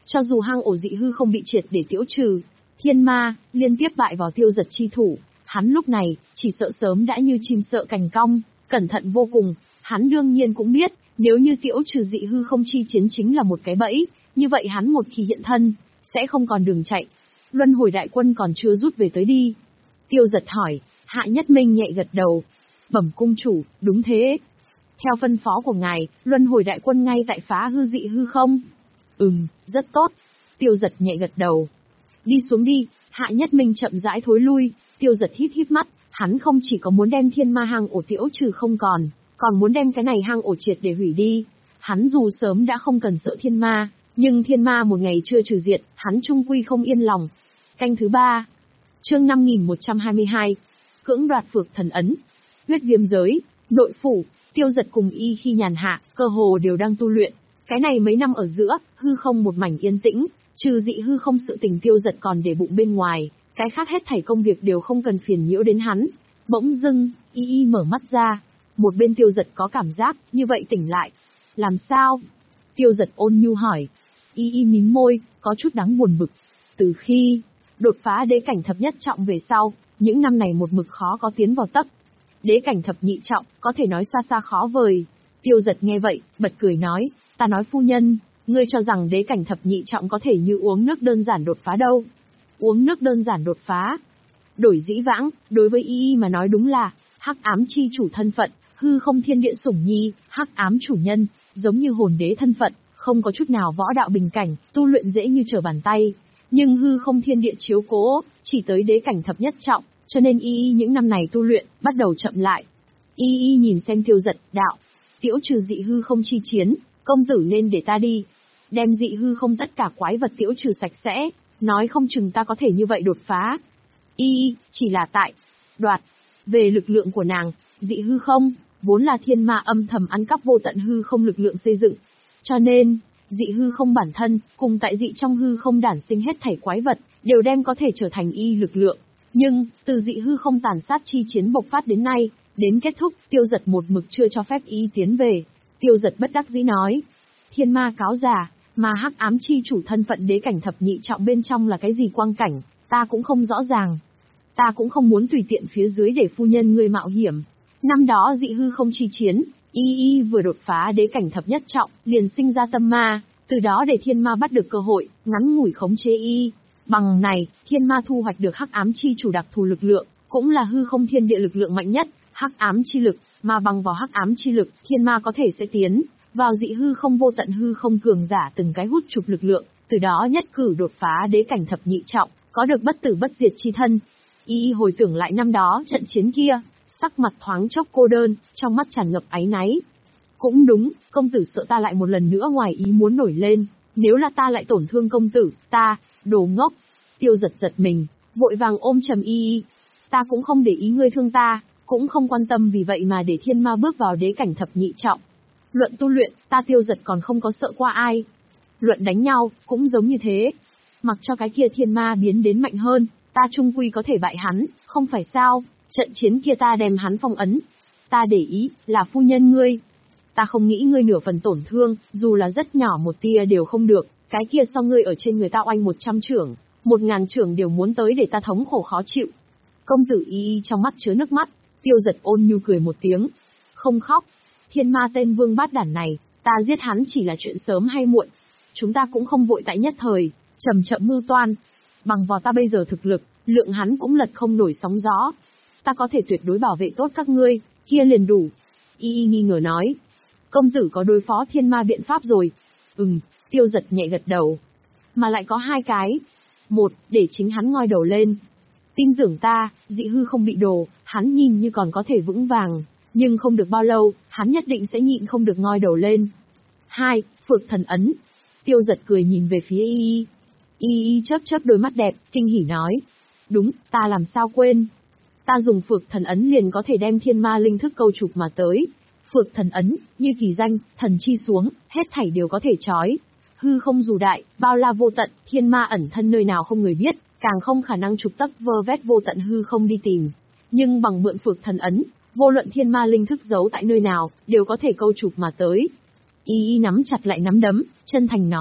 Speaker 1: Cho dù hang ổ dị hư không bị triệt để tiễu trừ, thiên ma liên tiếp bại vào Tiêu Giật chi thủ, hắn lúc này chỉ sợ sớm đã như chim sợ cành cong, cẩn thận vô cùng. Hắn đương nhiên cũng biết, nếu như tiễu trừ dị hư không chi chiến chính là một cái bẫy, như vậy hắn một khi hiện thân, sẽ không còn đường chạy. Luân hồi đại quân còn chưa rút về tới đi. Tiêu Giật hỏi, Hạ Nhất Minh nhẹ gật đầu. Bẩm cung chủ, đúng thế. Theo phân phó của ngài, luân hồi đại quân ngay tại phá hư dị hư không? Ừm, rất tốt. Tiêu Giật nhẹ gật đầu. Đi xuống đi. Hạ Nhất Minh chậm rãi thối lui. Tiêu Giật híp híp mắt, hắn không chỉ có muốn đem thiên ma hang ổ tiễu trừ không còn, còn muốn đem cái này hang ổ triệt để hủy đi. Hắn dù sớm đã không cần sợ thiên ma, nhưng thiên ma một ngày chưa trừ diệt, hắn trung quy không yên lòng. Canh thứ ba. Chương năm nghìn một trăm hai mươi hai. Cưỡng đoạt Phược Thần Ấn. Huyết Viêm giới, nội phủ, Tiêu Giật cùng y khi nhàn hạ, cơ hồ đều đang tu luyện. Cái này mấy năm ở giữa, hư không một mảnh yên tĩnh, trừ dị hư không sự tình Tiêu Giật còn để bụng bên ngoài, cái khác hết thảy công việc đều không cần phiền nhiễu đến hắn. Bỗng dưng, y y mở mắt ra. Một bên Tiêu Giật có cảm giác, như vậy tỉnh lại. Làm sao? Tiêu Giật ôn nhu hỏi. Y y mím môi, có chút đáng buồn bực. Từ khi đột phá đế cảnh thập nhất trọng về sau, những năm này một mực khó có tiến vào tấc. Đế cảnh thập nhị trọng, có thể nói xa xa khó vời. Tiêu Giật nghe vậy, bật cười nói, ta nói phu nhân, ngươi cho rằng đế cảnh thập nhị trọng có thể như uống nước đơn giản đột phá đâu. Uống nước đơn giản đột phá. Đổi dĩ vãng, đối với y y mà nói đúng là, hắc ám chi chủ thân phận, hư không thiên địa sủng nhi, hắc ám chủ nhân, giống như hồn đế thân phận, không có chút nào võ đạo bình cảnh, tu luyện dễ như trở bàn tay. Nhưng hư không thiên địa chiếu cố, chỉ tới đế cảnh thập nhất trọng, cho nên y y những năm này tu luyện, bắt đầu chậm lại. Y y nhìn xem Tiêu Giật, đạo, tiễu trừ dị hư không chi chiến, công tử nên để ta đi. Đem dị hư không tất cả quái vật tiễu trừ sạch sẽ, nói không chừng ta có thể như vậy đột phá. Y y, chỉ là tại, đoạt, về lực lượng của nàng, dị hư không, vốn là thiên ma âm thầm ăn cắp vô tận hư không lực lượng xây dựng. Cho nên, dị hư không bản thân, cùng tại dị trong hư không đản sinh hết thảy quái vật, đều đem có thể trở thành y lực lượng. Nhưng, từ dị hư không tàn sát chi chiến bộc phát đến nay, đến kết thúc, Tiêu Giật một mực chưa cho phép y tiến về. Tiêu Giật bất đắc dĩ nói, thiên ma cáo già, mà hắc ám chi chủ thân phận đế cảnh thập nhị trọng bên trong là cái gì quang cảnh, ta cũng không rõ ràng. Ta cũng không muốn tùy tiện phía dưới để phu nhân ngươi mạo hiểm. Năm đó dị hư không chi chiến, y y vừa đột phá đế cảnh thập nhất trọng, liền sinh ra tâm ma, từ đó để thiên ma bắt được cơ hội, ngắn ngủi khống chế y. Bằng này, thiên ma thu hoạch được hắc ám chi chủ đặc thù lực lượng, cũng là hư không thiên địa lực lượng mạnh nhất, hắc ám chi lực, mà bằng vào hắc ám chi lực, thiên ma có thể sẽ tiến vào dị hư không vô tận hư không cường giả từng cái hút chụp lực lượng, từ đó nhất cử đột phá đế cảnh thập nhị trọng, có được bất tử bất diệt chi thân. Y y hồi tưởng lại năm đó trận chiến kia, sắc mặt thoáng chốc cô đơn, trong mắt tràn ngập áy náy. Cũng đúng, công tử sợ ta lại một lần nữa ngoài ý muốn nổi lên, nếu là ta lại tổn thương công tử, ta, đồ ngốc. Tiêu Giật giật mình, vội vàng ôm chầm y y. Ta cũng không để ý ngươi thương ta, cũng không quan tâm vì vậy mà để thiên ma bước vào đế cảnh thập nhị trọng. Luận tu luyện, ta Tiêu Giật còn không có sợ qua ai. Luận đánh nhau, cũng giống như thế. Mặc cho cái kia thiên ma biến đến mạnh hơn, ta trung quy có thể bại hắn, không phải sao, trận chiến kia ta đem hắn phong ấn. Ta để ý, là phu nhân ngươi. Ta không nghĩ ngươi nửa phần tổn thương, dù là rất nhỏ một tia đều không được, cái kia so ngươi ở trên người ta oanh một trăm chưởng, một ngàn chưởng đều muốn tới để ta thống khổ khó chịu. Công tử y y trong mắt chứa nước mắt, Tiêu Giật ôn nhu cười một tiếng. Không khóc, thiên ma tên vương bát đản này, ta giết hắn chỉ là chuyện sớm hay muộn. Chúng ta cũng không vội tại nhất thời, chậm chậm mưu toan. Bằng vào ta bây giờ thực lực, lượng hắn cũng lật không nổi sóng gió. Ta có thể tuyệt đối bảo vệ tốt các ngươi, kia liền đủ. Y y nghi ngờ nói. Công tử có đối phó thiên ma biện pháp rồi. Ừm, Tiêu Giật nhẹ gật đầu. Mà lại có hai cái. Một, để chính hắn ngoi đầu lên. Tin tưởng ta, dị hư không bị đồ, hắn nhìn như còn có thể vững vàng. Nhưng không được bao lâu, hắn nhất định sẽ nhịn không được ngoi đầu lên. Hai, Phược Thần Ấn. Tiêu Giật cười nhìn về phía y y. Y y chớp chớp đôi mắt đẹp, kinh hỉ nói. Đúng, ta làm sao quên. Ta dùng Phược Thần Ấn liền có thể đem thiên ma linh thức câu trục mà tới. Phược Thần Ấn, như kỳ danh, thần chi xuống, hết thảy đều có thể trói. Hư không dù đại, bao la vô tận, thiên ma ẩn thân nơi nào không người biết, càng không khả năng trục tắc vơ vét vô tận hư không đi tìm. Nhưng bằng mượn Phược Thần Ấn, vô luận thiên ma linh thức giấu tại nơi nào, đều có thể câu trục mà tới. Y y nắm chặt lại nắm đấm, chân thành nói,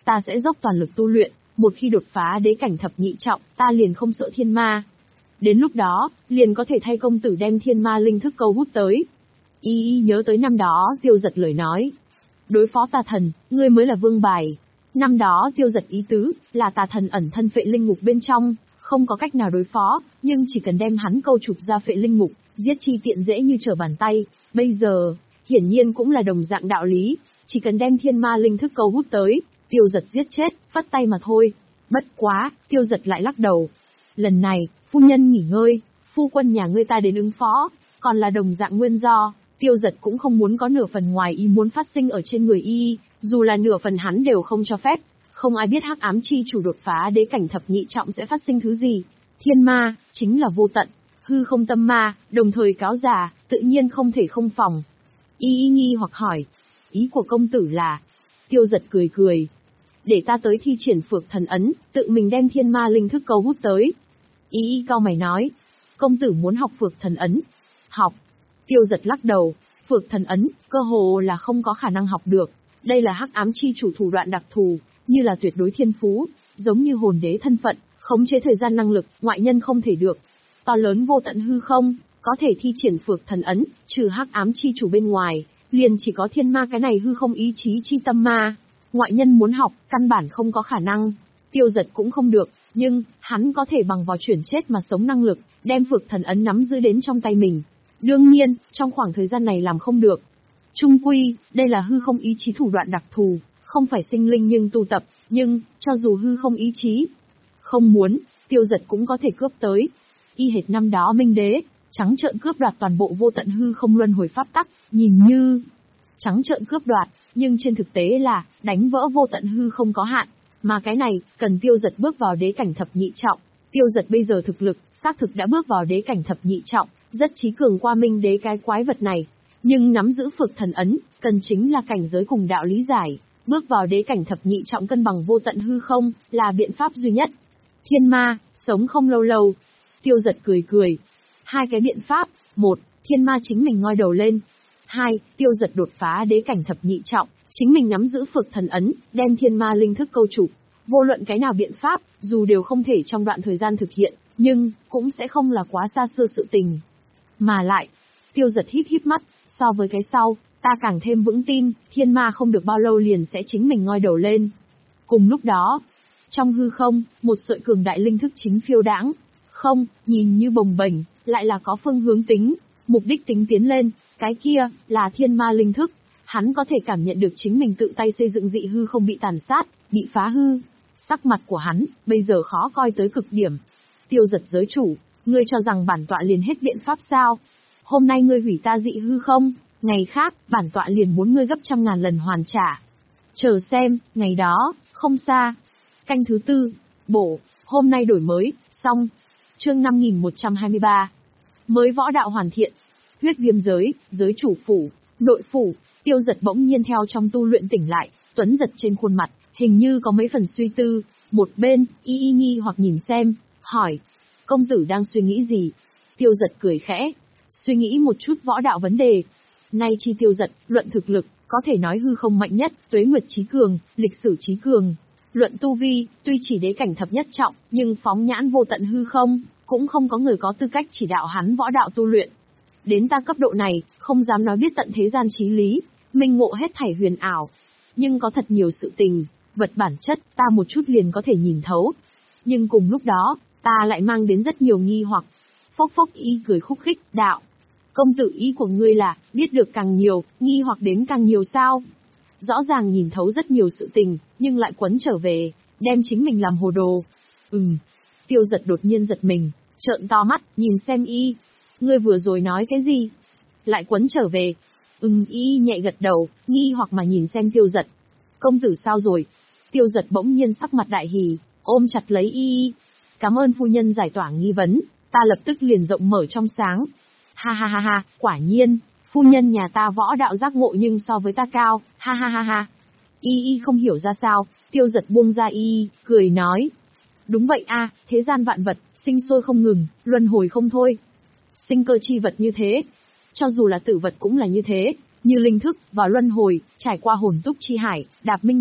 Speaker 1: Ta sẽ dốc toàn lực tu luyện, một khi đột phá đế cảnh thập nhị trọng, ta liền không sợ thiên ma. Đến lúc đó, liền có thể thay công tử đem thiên ma linh thức câu hút tới. Y y nhớ tới năm đó Tiêu Dật lời nói. Đối phó tà thần, ngươi mới là vương bài. Năm đó Tiêu Dật ý tứ, là tà thần ẩn thân phệ linh ngục bên trong, không có cách nào đối phó, nhưng chỉ cần đem hắn câu chụp ra phệ linh ngục, giết chi tiện dễ như trở bàn tay. Bây giờ, hiển nhiên cũng là đồng dạng đạo lý, chỉ cần đem thiên ma linh thức câu hút tới, Tiêu Dật giết chết, phất tay mà thôi. Bất quá, Tiêu Dật lại lắc đầu. Lần này, phu nhân nghỉ ngơi, phu quân nhà ngươi ta đến ứng phó, còn là đồng dạng nguyên do, Tiêu Dật cũng không muốn có nửa phần ngoài ý muốn phát sinh ở trên người y, dù là nửa phần hắn đều không cho phép. Không ai biết hắc ám chi chủ đột phá đế cảnh thập nhị trọng sẽ phát sinh thứ gì. Thiên ma, chính là vô tận, hư không tâm ma, đồng thời cáo già, tự nhiên không thể không phòng. Y y nghi hoặc hỏi, ý của công tử là? Tiêu Dật cười cười. Để ta tới thi triển phược thần ấn, tự mình đem thiên ma linh thức câu hút tới. Y y cau mày nói, công tử muốn học phược thần ấn? Học. Tiêu Dật lắc đầu, phược thần ấn, cơ hồ là không có khả năng học được. Đây là hắc ám chi chủ thủ đoạn đặc thù, như là tuyệt đối thiên phú, giống như hồn đế thân phận, khống chế thời gian năng lực, ngoại nhân không thể được. To lớn vô tận hư không, có thể thi triển phược thần ấn, trừ hắc ám chi chủ bên ngoài, liền chỉ có thiên ma cái này hư không ý chí chi tâm ma. Ngoại nhân muốn học, căn bản không có khả năng. Tiêu Dật cũng không được, nhưng, hắn có thể bằng vào chuyển chết mà sống năng lực, đem phược thần ấn nắm giữ đến trong tay mình. Đương nhiên, trong khoảng thời gian này làm không được. Trung quy, đây là hư không ý chí thủ đoạn đặc thù, không phải sinh linh nhưng tu tập, nhưng, cho dù hư không ý chí, không muốn, Tiêu Dật cũng có thể cướp tới. Y hệt năm đó Minh Đế, trắng trợn cướp đoạt toàn bộ vô tận hư không luân hồi pháp tắc, nhìn như trắng trợn cướp đoạt, nhưng trên thực tế là đánh vỡ vô tận hư không có hạn, mà cái này cần Tiêu Dật bước vào đế cảnh thập nhị trọng. Tiêu Dật bây giờ thực lực, xác thực đã bước vào đế cảnh thập nhị trọng, rất trí cường qua Minh Đế cái quái vật này, nhưng nắm giữ phược thần ấn, cần chính là cảnh giới cùng đạo lý giải, bước vào đế cảnh thập nhị trọng cân bằng vô tận hư không, là biện pháp duy nhất. Thiên ma, sống không lâu lâu. Tiêu Dật cười cười. Hai cái biện pháp, một, thiên ma chính mình ngoi đầu lên. Hai, Tiêu Dật đột phá đế cảnh thập nhị trọng, chính mình nắm giữ phược thần ấn, đem thiên ma linh thức câu chụp. Vô luận cái nào biện pháp, dù đều không thể trong đoạn thời gian thực hiện, nhưng, cũng sẽ không là quá xa xưa sự tình. Mà lại, Tiêu Dật híp híp mắt, so với cái sau, ta càng thêm vững tin, thiên ma không được bao lâu liền sẽ chính mình ngoi đầu lên. Cùng lúc đó, trong hư không, một sợi cường đại linh thức chính phiêu đãng. Không, nhìn như bồng bềnh, lại là có phương hướng tính, mục đích tính tiến lên, cái kia, là thiên ma linh thức. Hắn có thể cảm nhận được chính mình tự tay xây dựng dị hư không bị tàn sát, bị phá hư. Sắc mặt của hắn, bây giờ khó coi tới cực điểm. Tiêu Dật giới chủ, ngươi cho rằng bản tọa liền hết biện pháp sao? Hôm nay ngươi hủy ta dị hư không, ngày khác, bản tọa liền muốn ngươi gấp trăm ngàn lần hoàn trả. Chờ xem, ngày đó, không xa. Canh thứ tư, bổ, hôm nay đổi mới, xong. Chương năm nghìn một trăm hai mươi ba. Mới võ đạo hoàn thiện. Huyết viêm giới, giới chủ phủ, nội phủ. Tiêu Dật bỗng nhiên theo trong tu luyện tỉnh lại, Tuấn Giật trên khuôn mặt, hình như có mấy phần suy tư. Một bên, y y nghi hoặc nhìn xem, hỏi. Công tử đang suy nghĩ gì? Tiêu Dật cười khẽ. Suy nghĩ một chút võ đạo vấn đề. Nay chi Tiêu Dật, luận thực lực, có thể nói hư không mạnh nhất, tuế nguyệt chí cường, lịch sử chí cường. Luận tu vi, tuy chỉ đế cảnh thập nhất trọng, nhưng phóng nhãn vô tận hư không, cũng không có người có tư cách chỉ đạo hắn võ đạo tu luyện. Đến ta cấp độ này, không dám nói biết tận thế gian chí lý, minh ngộ hết thảy huyền ảo. Nhưng có thật nhiều sự tình, vật bản chất, ta một chút liền có thể nhìn thấu. Nhưng cùng lúc đó, ta lại mang đến rất nhiều nghi hoặc. Phốc phốc y cười khúc khích, đạo. Công tử ý của ngươi là, biết được càng nhiều, nghi hoặc đến càng nhiều sao? Rõ ràng nhìn thấu rất nhiều sự tình, nhưng lại quấn trở về, đem chính mình làm hồ đồ. Ừm. Tiêu Dật đột nhiên giật mình, trợn to mắt, nhìn xem y. Ngươi vừa rồi nói cái gì? Lại quấn trở về. Ừm, y nhẹ gật đầu, nghi hoặc mà nhìn xem Tiêu Dật. Công tử sao rồi? Tiêu Dật bỗng nhiên sắc mặt đại hỉ, ôm chặt lấy y. Cảm ơn phu nhân giải tỏa nghi vấn, ta lập tức liền rộng mở trong sáng. Ha ha ha ha, quả nhiên, phu nhân nhà ta võ đạo giác ngộ nhưng so với ta cao, ha ha ha ha. Y y không hiểu ra sao, Tiêu Dật buông ra y, cười nói. Đúng vậy a, thế gian vạn vật, sinh sôi không ngừng, luân hồi không thôi. Sinh cơ chi vật như thế, cho dù là tử vật cũng là như thế, như linh thức, và luân hồi, trải qua hồn túc chi hải, đạp minh vực,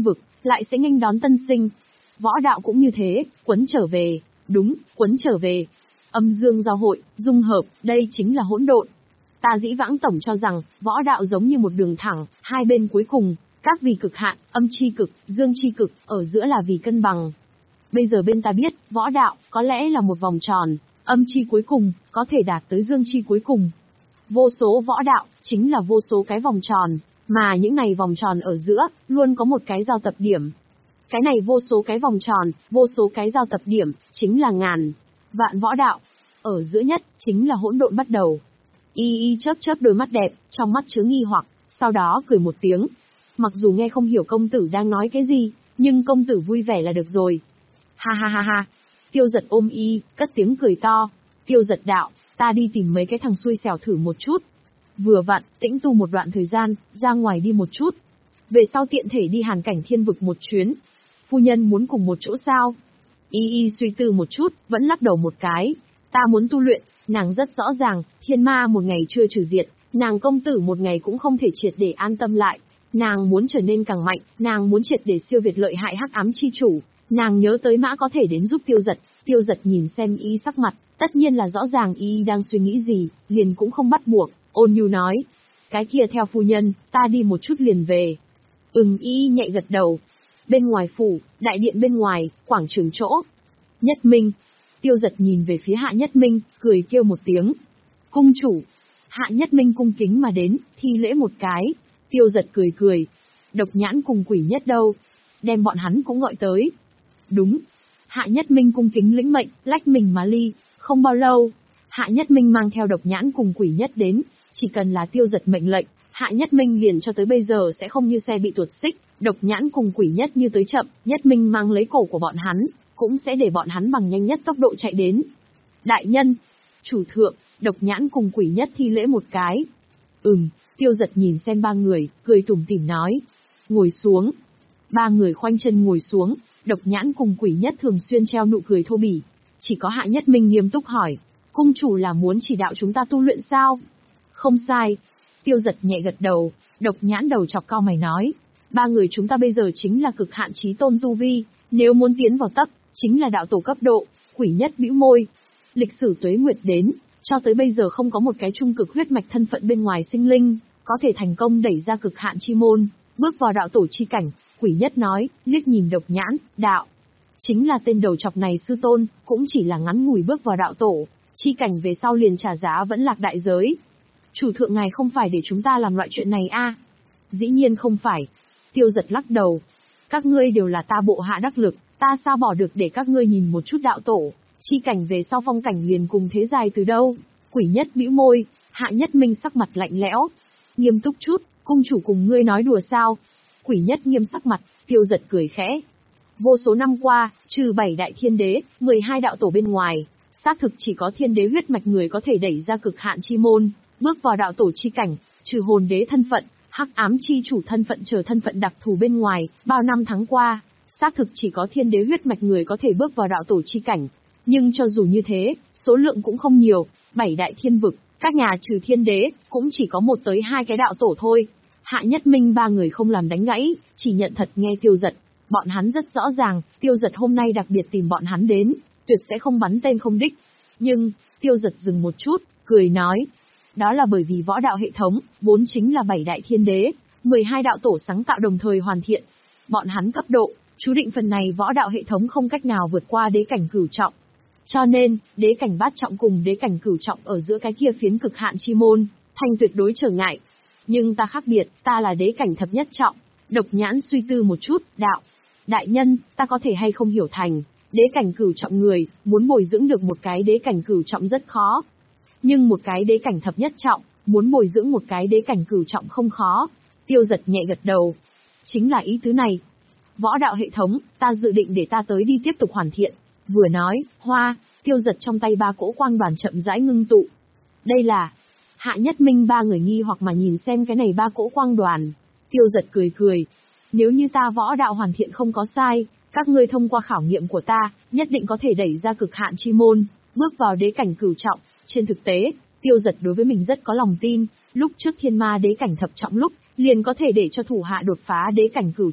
Speaker 1: lại sẽ nghênh đón tân sinh. Võ đạo cũng như thế, quấn trở về, đúng, quấn trở về. Âm dương giao hội, dung hợp, đây chính là hỗn độn. Ta dĩ vãng tổng cho rằng, võ đạo giống như một đường thẳng, hai bên cuối cùng, các vì cực hạn, âm chi cực, dương chi cực, ở giữa là vì cân bằng. Bây giờ bên ta biết, võ đạo, có lẽ là một vòng tròn, âm chi cuối cùng, có thể đạt tới dương chi cuối cùng. Vô số võ đạo, chính là vô số cái vòng tròn, mà những này vòng tròn ở giữa, luôn có một cái giao tập điểm. Cái này vô số cái vòng tròn, vô số cái giao tập điểm, chính là ngàn vạn võ đạo. Ở giữa nhất, chính là hỗn độn bắt đầu. Y y chớp chớp đôi mắt đẹp, trong mắt chứa nghi hoặc, sau đó cười một tiếng. Mặc dù nghe không hiểu công tử đang nói cái gì, nhưng công tử vui vẻ là được rồi. Ha ha ha ha. Tiêu Giật ôm y, cất tiếng cười to. Tiêu Giật đạo, ta đi tìm mấy cái thằng xui xẻo thử một chút. Vừa vặn, tĩnh tu một đoạn thời gian, ra ngoài đi một chút. Về sau tiện thể đi Hàn Cảnh Thiên Vực một chuyến. Phu nhân muốn cùng một chỗ sao? Y y suy tư một chút, vẫn lắc đầu một cái. Ta muốn tu luyện, nàng rất rõ ràng, thiên ma một ngày chưa trừ diệt, nàng công tử một ngày cũng không thể triệt để an tâm lại. Nàng muốn trở nên càng mạnh, nàng muốn triệt để siêu việt lợi hại hắc ám chi chủ. Nàng nhớ tới mã có thể đến giúp Tiêu Giật. Tiêu Giật nhìn xem y sắc mặt, tất nhiên là rõ ràng y đang suy nghĩ gì, liền cũng không bắt buộc, ôn nhu nói. Cái kia theo phu nhân, ta đi một chút liền về. Ừm, y nhạy gật đầu. Bên ngoài phủ, đại điện bên ngoài, quảng trường chỗ. Nhất Minh. Tiêu Giật nhìn về phía Hạ Nhất Minh, cười kêu một tiếng. Cung chủ. Hạ Nhất Minh cung kính mà đến, thi lễ một cái. Tiêu Giật cười cười. Độc Nhãn cùng Quỷ Nhất đâu? Đem bọn hắn cũng gọi tới. Đúng. Hạ Nhất Minh cung kính lĩnh mệnh, lách mình mà ly. Không bao lâu, Hạ Nhất Minh mang theo Độc Nhãn cùng Quỷ Nhất đến. Chỉ cần là Tiêu Giật mệnh lệnh, Hạ Nhất Minh liền cho tới bây giờ sẽ không như xe bị tuột xích. Độc Nhãn cùng Quỷ Nhất như tới chậm, Nhất Minh mang lấy cổ của bọn hắn, cũng sẽ để bọn hắn bằng nhanh nhất tốc độ chạy đến. Đại nhân, chủ thượng, Độc Nhãn cùng Quỷ Nhất thi lễ một cái. Ừm, Tiêu Giật nhìn xem ba người, cười tủm tỉm nói. Ngồi xuống. Ba người khoanh chân ngồi xuống, Độc Nhãn cùng Quỷ Nhất thường xuyên treo nụ cười thô bỉ. Chỉ có Hạ Nhất Minh nghiêm túc hỏi, cung chủ là muốn chỉ đạo chúng ta tu luyện sao? Không sai. Tiêu Giật nhẹ gật đầu, Độc Nhãn đầu chọc cau mày nói. Ba người chúng ta bây giờ chính là cực hạn chí tôn tu vi, nếu muốn tiến vào tấp, chính là đạo tổ cấp độ. Quỷ Nhất bĩu môi. Lịch sử tuế nguyệt đến, cho tới bây giờ không có một cái trung cực huyết mạch thân phận bên ngoài sinh linh, có thể thành công đẩy ra cực hạn chi môn, bước vào đạo tổ chi cảnh. Quỷ Nhất nói, liếc nhìn Độc Nhãn, đạo. Chính là tên đầu chọc này sư tôn, cũng chỉ là ngắn ngủi bước vào đạo tổ, chi cảnh về sau liền trả giá vẫn lạc đại giới. Chủ thượng ngài không phải để chúng ta làm loại chuyện này a? À? Dĩ nhiên không phải. Tiêu Giật lắc đầu. Các ngươi đều là ta bộ hạ đắc lực, ta sao bỏ được để các ngươi nhìn một chút đạo tổ, chi cảnh về sau phong cảnh liền cùng thế dài từ đâu? Quỷ Nhất bĩu môi, Hạ Nhất Minh sắc mặt lạnh lẽo. Nghiêm túc chút, cung chủ cùng ngươi nói đùa sao? Quỷ Nhất nghiêm sắc mặt, Tiêu Giật cười khẽ. Vô số năm qua, trừ bảy đại thiên đế, mười hai đạo tổ bên ngoài, xác thực chỉ có thiên đế huyết mạch người có thể đẩy ra cực hạn chi môn, bước vào đạo tổ chi cảnh, trừ hồn đế thân phận, hắc ám chi chủ thân phận chờ thân phận đặc thù bên ngoài, bao năm tháng qua, xác thực chỉ có thiên đế huyết mạch người có thể bước vào đạo tổ chi cảnh. Nhưng cho dù như thế, số lượng cũng không nhiều, bảy đại thiên vực, các nhà trừ thiên đế, cũng chỉ có một tới hai cái đạo tổ thôi. Hạ Nhất Minh ba người không làm đánh gãy, chỉ nhận thật nghe Tiêu Giật. Bọn hắn rất rõ ràng, Tiêu Giật hôm nay đặc biệt tìm bọn hắn đến, tuyệt sẽ không bắn tên không đích. Nhưng, Tiêu Giật dừng một chút, cười nói. Đó là bởi vì võ đạo hệ thống, vốn chính là bảy đại thiên đế, mười hai đạo tổ sáng tạo đồng thời hoàn thiện. Bọn hắn cấp độ, chú định phần này võ đạo hệ thống không cách nào vượt qua đế cảnh cửu trọng. Cho nên, đế cảnh bát trọng cùng đế cảnh cửu trọng ở giữa cái kia phiến cực hạn chi môn, thành tuyệt đối trở ngại. Nhưng ta khác biệt, ta là đế cảnh thập nhất trọng. Độc Nhãn suy tư một chút, đạo. Đại nhân, ta có thể hay không hiểu thành, đế cảnh cửu trọng người, muốn bồi dưỡng được một cái đế cảnh cửu trọng rất khó. Nhưng một cái đế cảnh thập nhất trọng, muốn bồi dưỡng một cái đế cảnh cửu trọng không khó. Tiêu Giật nhẹ gật đầu. Chính là ý tứ này. Võ đạo hệ thống, ta dự định để ta tới đi tiếp tục hoàn thiện. Vừa nói, hoa, Tiêu Giật trong tay ba cỗ quang đoàn chậm rãi ngưng tụ. Đây là... Hạ Nhất Minh ba người nghi hoặc mà nhìn xem cái này ba cỗ quang đoàn. Tiêu Giật cười cười. Nếu như ta võ đạo hoàn thiện không có sai, các ngươi thông qua khảo nghiệm của ta, nhất định có thể đẩy ra cực hạn chi môn, bước vào đế cảnh cửu trọng. Trên thực tế, Tiêu Giật đối với mình rất có lòng tin, lúc trước thiên ma đế cảnh thập trọng lúc, liền có thể để cho thủ hạ đột phá đế cảnh cửu trọng,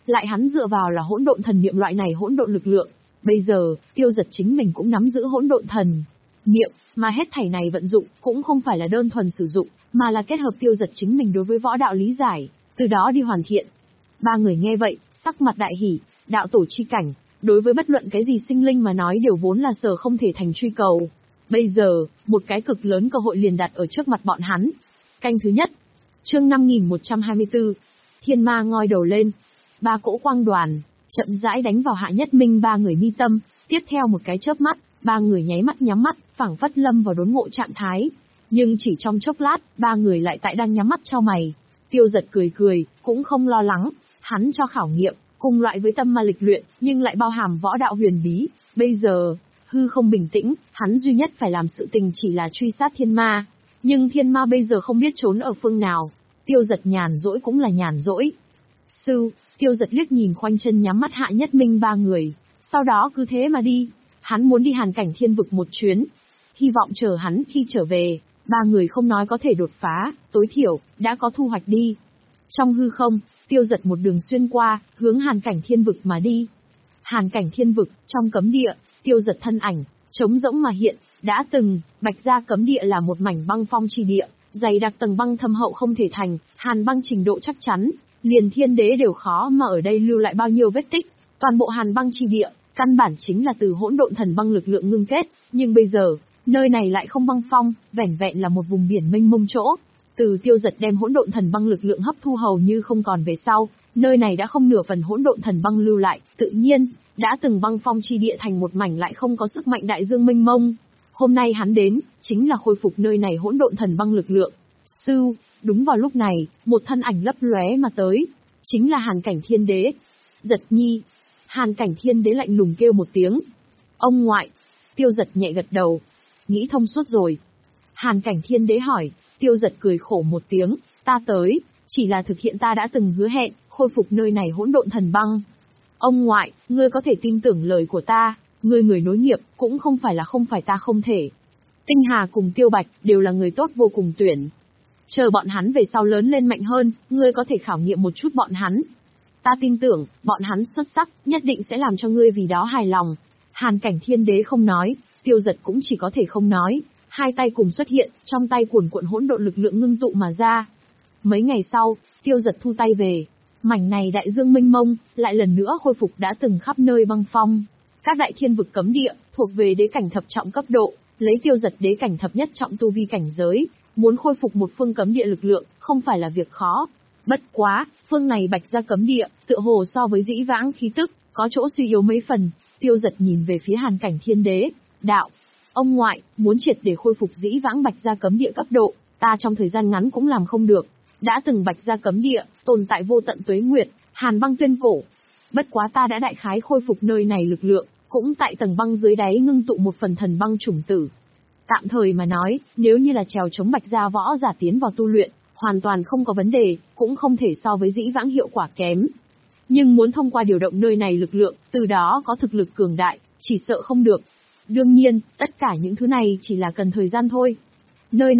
Speaker 1: lại hắn dựa vào là hỗn độn thần niệm loại này hỗn độn lực lượng. Bây giờ, Tiêu Dật chính mình cũng nắm giữ hỗn độn thần niệm, mà hết thảy này vận dụng cũng không phải là đơn thuần sử dụng, mà là kết hợp Tiêu Dật chính mình đối với võ đạo lý giải, từ đó đi hoàn thiện. Ba người nghe vậy, sắc mặt đại hỉ, đạo tổ chi cảnh, đối với bất luận cái gì sinh linh mà nói đều vốn là sở không thể thành truy cầu. Bây giờ, một cái cực lớn cơ hội liền đặt ở trước mặt bọn hắn. Canh thứ nhất. Chương năm nghìn một trăm hai mươi tư. Thiên ma ngoi đầu lên. Ba cỗ quang đoàn chậm rãi đánh vào Hạ Nhất Minh ba người mi tâm, tiếp theo một cái chớp mắt, ba người nháy mắt nhắm mắt, phảng phất lâm vào đốn ngộ trạng thái. Nhưng chỉ trong chốc lát, ba người lại tại đang nhắm mắt chau mày. Tiêu Dật cười cười, cũng không lo lắng, hắn cho khảo nghiệm, cùng loại với tâm ma lịch luyện, nhưng lại bao hàm võ đạo huyền bí. Bây giờ, hư không bình tĩnh, hắn duy nhất phải làm sự tình chỉ là truy sát thiên ma. Nhưng thiên ma bây giờ không biết trốn ở phương nào. Tiêu Dật nhàn rỗi cũng là nhàn rỗi. Sư, Tiêu Dật liếc nhìn khoanh chân nhắm mắt Hạ Nhất Minh ba người, sau đó cứ thế mà đi. Hắn muốn đi Hàn Cảnh Thiên Vực một chuyến, hy vọng chờ hắn khi trở về, ba người không nói có thể đột phá, tối thiểu đã có thu hoạch đi. Trong hư không, Tiêu Dật một đường xuyên qua, hướng Hàn Cảnh Thiên Vực mà đi. Hàn Cảnh Thiên Vực, trong cấm địa, Tiêu Dật thân ảnh trống rỗng mà hiện. Đã từng, Bạch Gia cấm địa là một mảnh băng phong chi địa, dày đặc tầng băng thâm hậu không thể thành, hàn băng trình độ chắc chắn, liền thiên đế đều khó mà ở đây lưu lại bao nhiêu vết tích. Toàn bộ hàn băng chi địa, căn bản chính là từ hỗn độn thần băng lực lượng ngưng kết, nhưng bây giờ, nơi này lại không băng phong, vẻn vẹn là một vùng biển mênh mông chỗ. Từ Tiêu Dật đem hỗn độn thần băng lực lượng hấp thu hầu như không còn về sau, nơi này đã không nửa phần hỗn độn thần băng lưu lại, tự nhiên, đã từng băng phong chi địa thành một mảnh lại không có sức mạnh đại dương mênh mông. Hôm nay hắn đến, chính là khôi phục nơi này hỗn độn thần băng lực lượng. Sư, đúng vào lúc này, một thân ảnh lấp lóe mà tới, chính là Hàn Cảnh Thiên Đế. Giật nhi. Hàn Cảnh Thiên Đế lạnh lùng kêu một tiếng. Ông ngoại. Tiêu Dật nhẹ gật đầu. Nghĩ thông suốt rồi. Hàn Cảnh Thiên Đế hỏi. Tiêu Dật cười khổ một tiếng. Ta tới, chỉ là thực hiện ta đã từng hứa hẹn, khôi phục nơi này hỗn độn thần băng. Ông ngoại, ngươi có thể tin tưởng lời của ta. Ngươi người nối nghiệp, cũng không phải là không phải ta không thể. Tinh Hà cùng Tiêu Bạch, đều là người tốt vô cùng tuyển. Chờ bọn hắn về sau lớn lên mạnh hơn, ngươi có thể khảo nghiệm một chút bọn hắn. Ta tin tưởng, bọn hắn xuất sắc, nhất định sẽ làm cho ngươi vì đó hài lòng. Hàn Cảnh Thiên Đế không nói, Tiêu Dật cũng chỉ có thể không nói. Hai tay cùng xuất hiện, trong tay cuồn cuộn hỗn độn lực lượng ngưng tụ mà ra. Mấy ngày sau, Tiêu Dật thu tay về. Mảnh này đại dương mênh mông, lại lần nữa khôi phục đã từng khắp nơi băng phong. Các đại thiên vực cấm địa, thuộc về đế cảnh thập trọng cấp độ, lấy Tiêu Dật đế cảnh thập nhất trọng tu vi cảnh giới, muốn khôi phục một phương cấm địa lực lượng, không phải là việc khó. Bất quá, phương này Bạch Gia cấm địa, tựa hồ so với dĩ vãng khí tức, có chỗ suy yếu mấy phần. Tiêu Dật nhìn về phía Hàn Cảnh Thiên Đế, đạo: Ông ngoại, muốn triệt để khôi phục dĩ vãng Bạch Gia cấm địa cấp độ, ta trong thời gian ngắn cũng làm không được. Đã từng Bạch Gia cấm địa, tồn tại vô tận tuế nguyệt, hàn băng tuyên cổ. Bất quá ta đã đại khái khôi phục nơi này lực lượng, cũng tại tầng băng dưới đáy ngưng tụ một phần thần băng chủng tử. Tạm thời mà nói, nếu như là trèo chống Bạch Gia võ giả tiến vào tu luyện, hoàn toàn không có vấn đề, cũng không thể so với dĩ vãng hiệu quả kém. Nhưng muốn thông qua điều động nơi này lực lượng, từ đó có thực lực cường đại, chỉ sợ không được. Đương nhiên, tất cả những thứ này chỉ là cần thời gian thôi. Nơi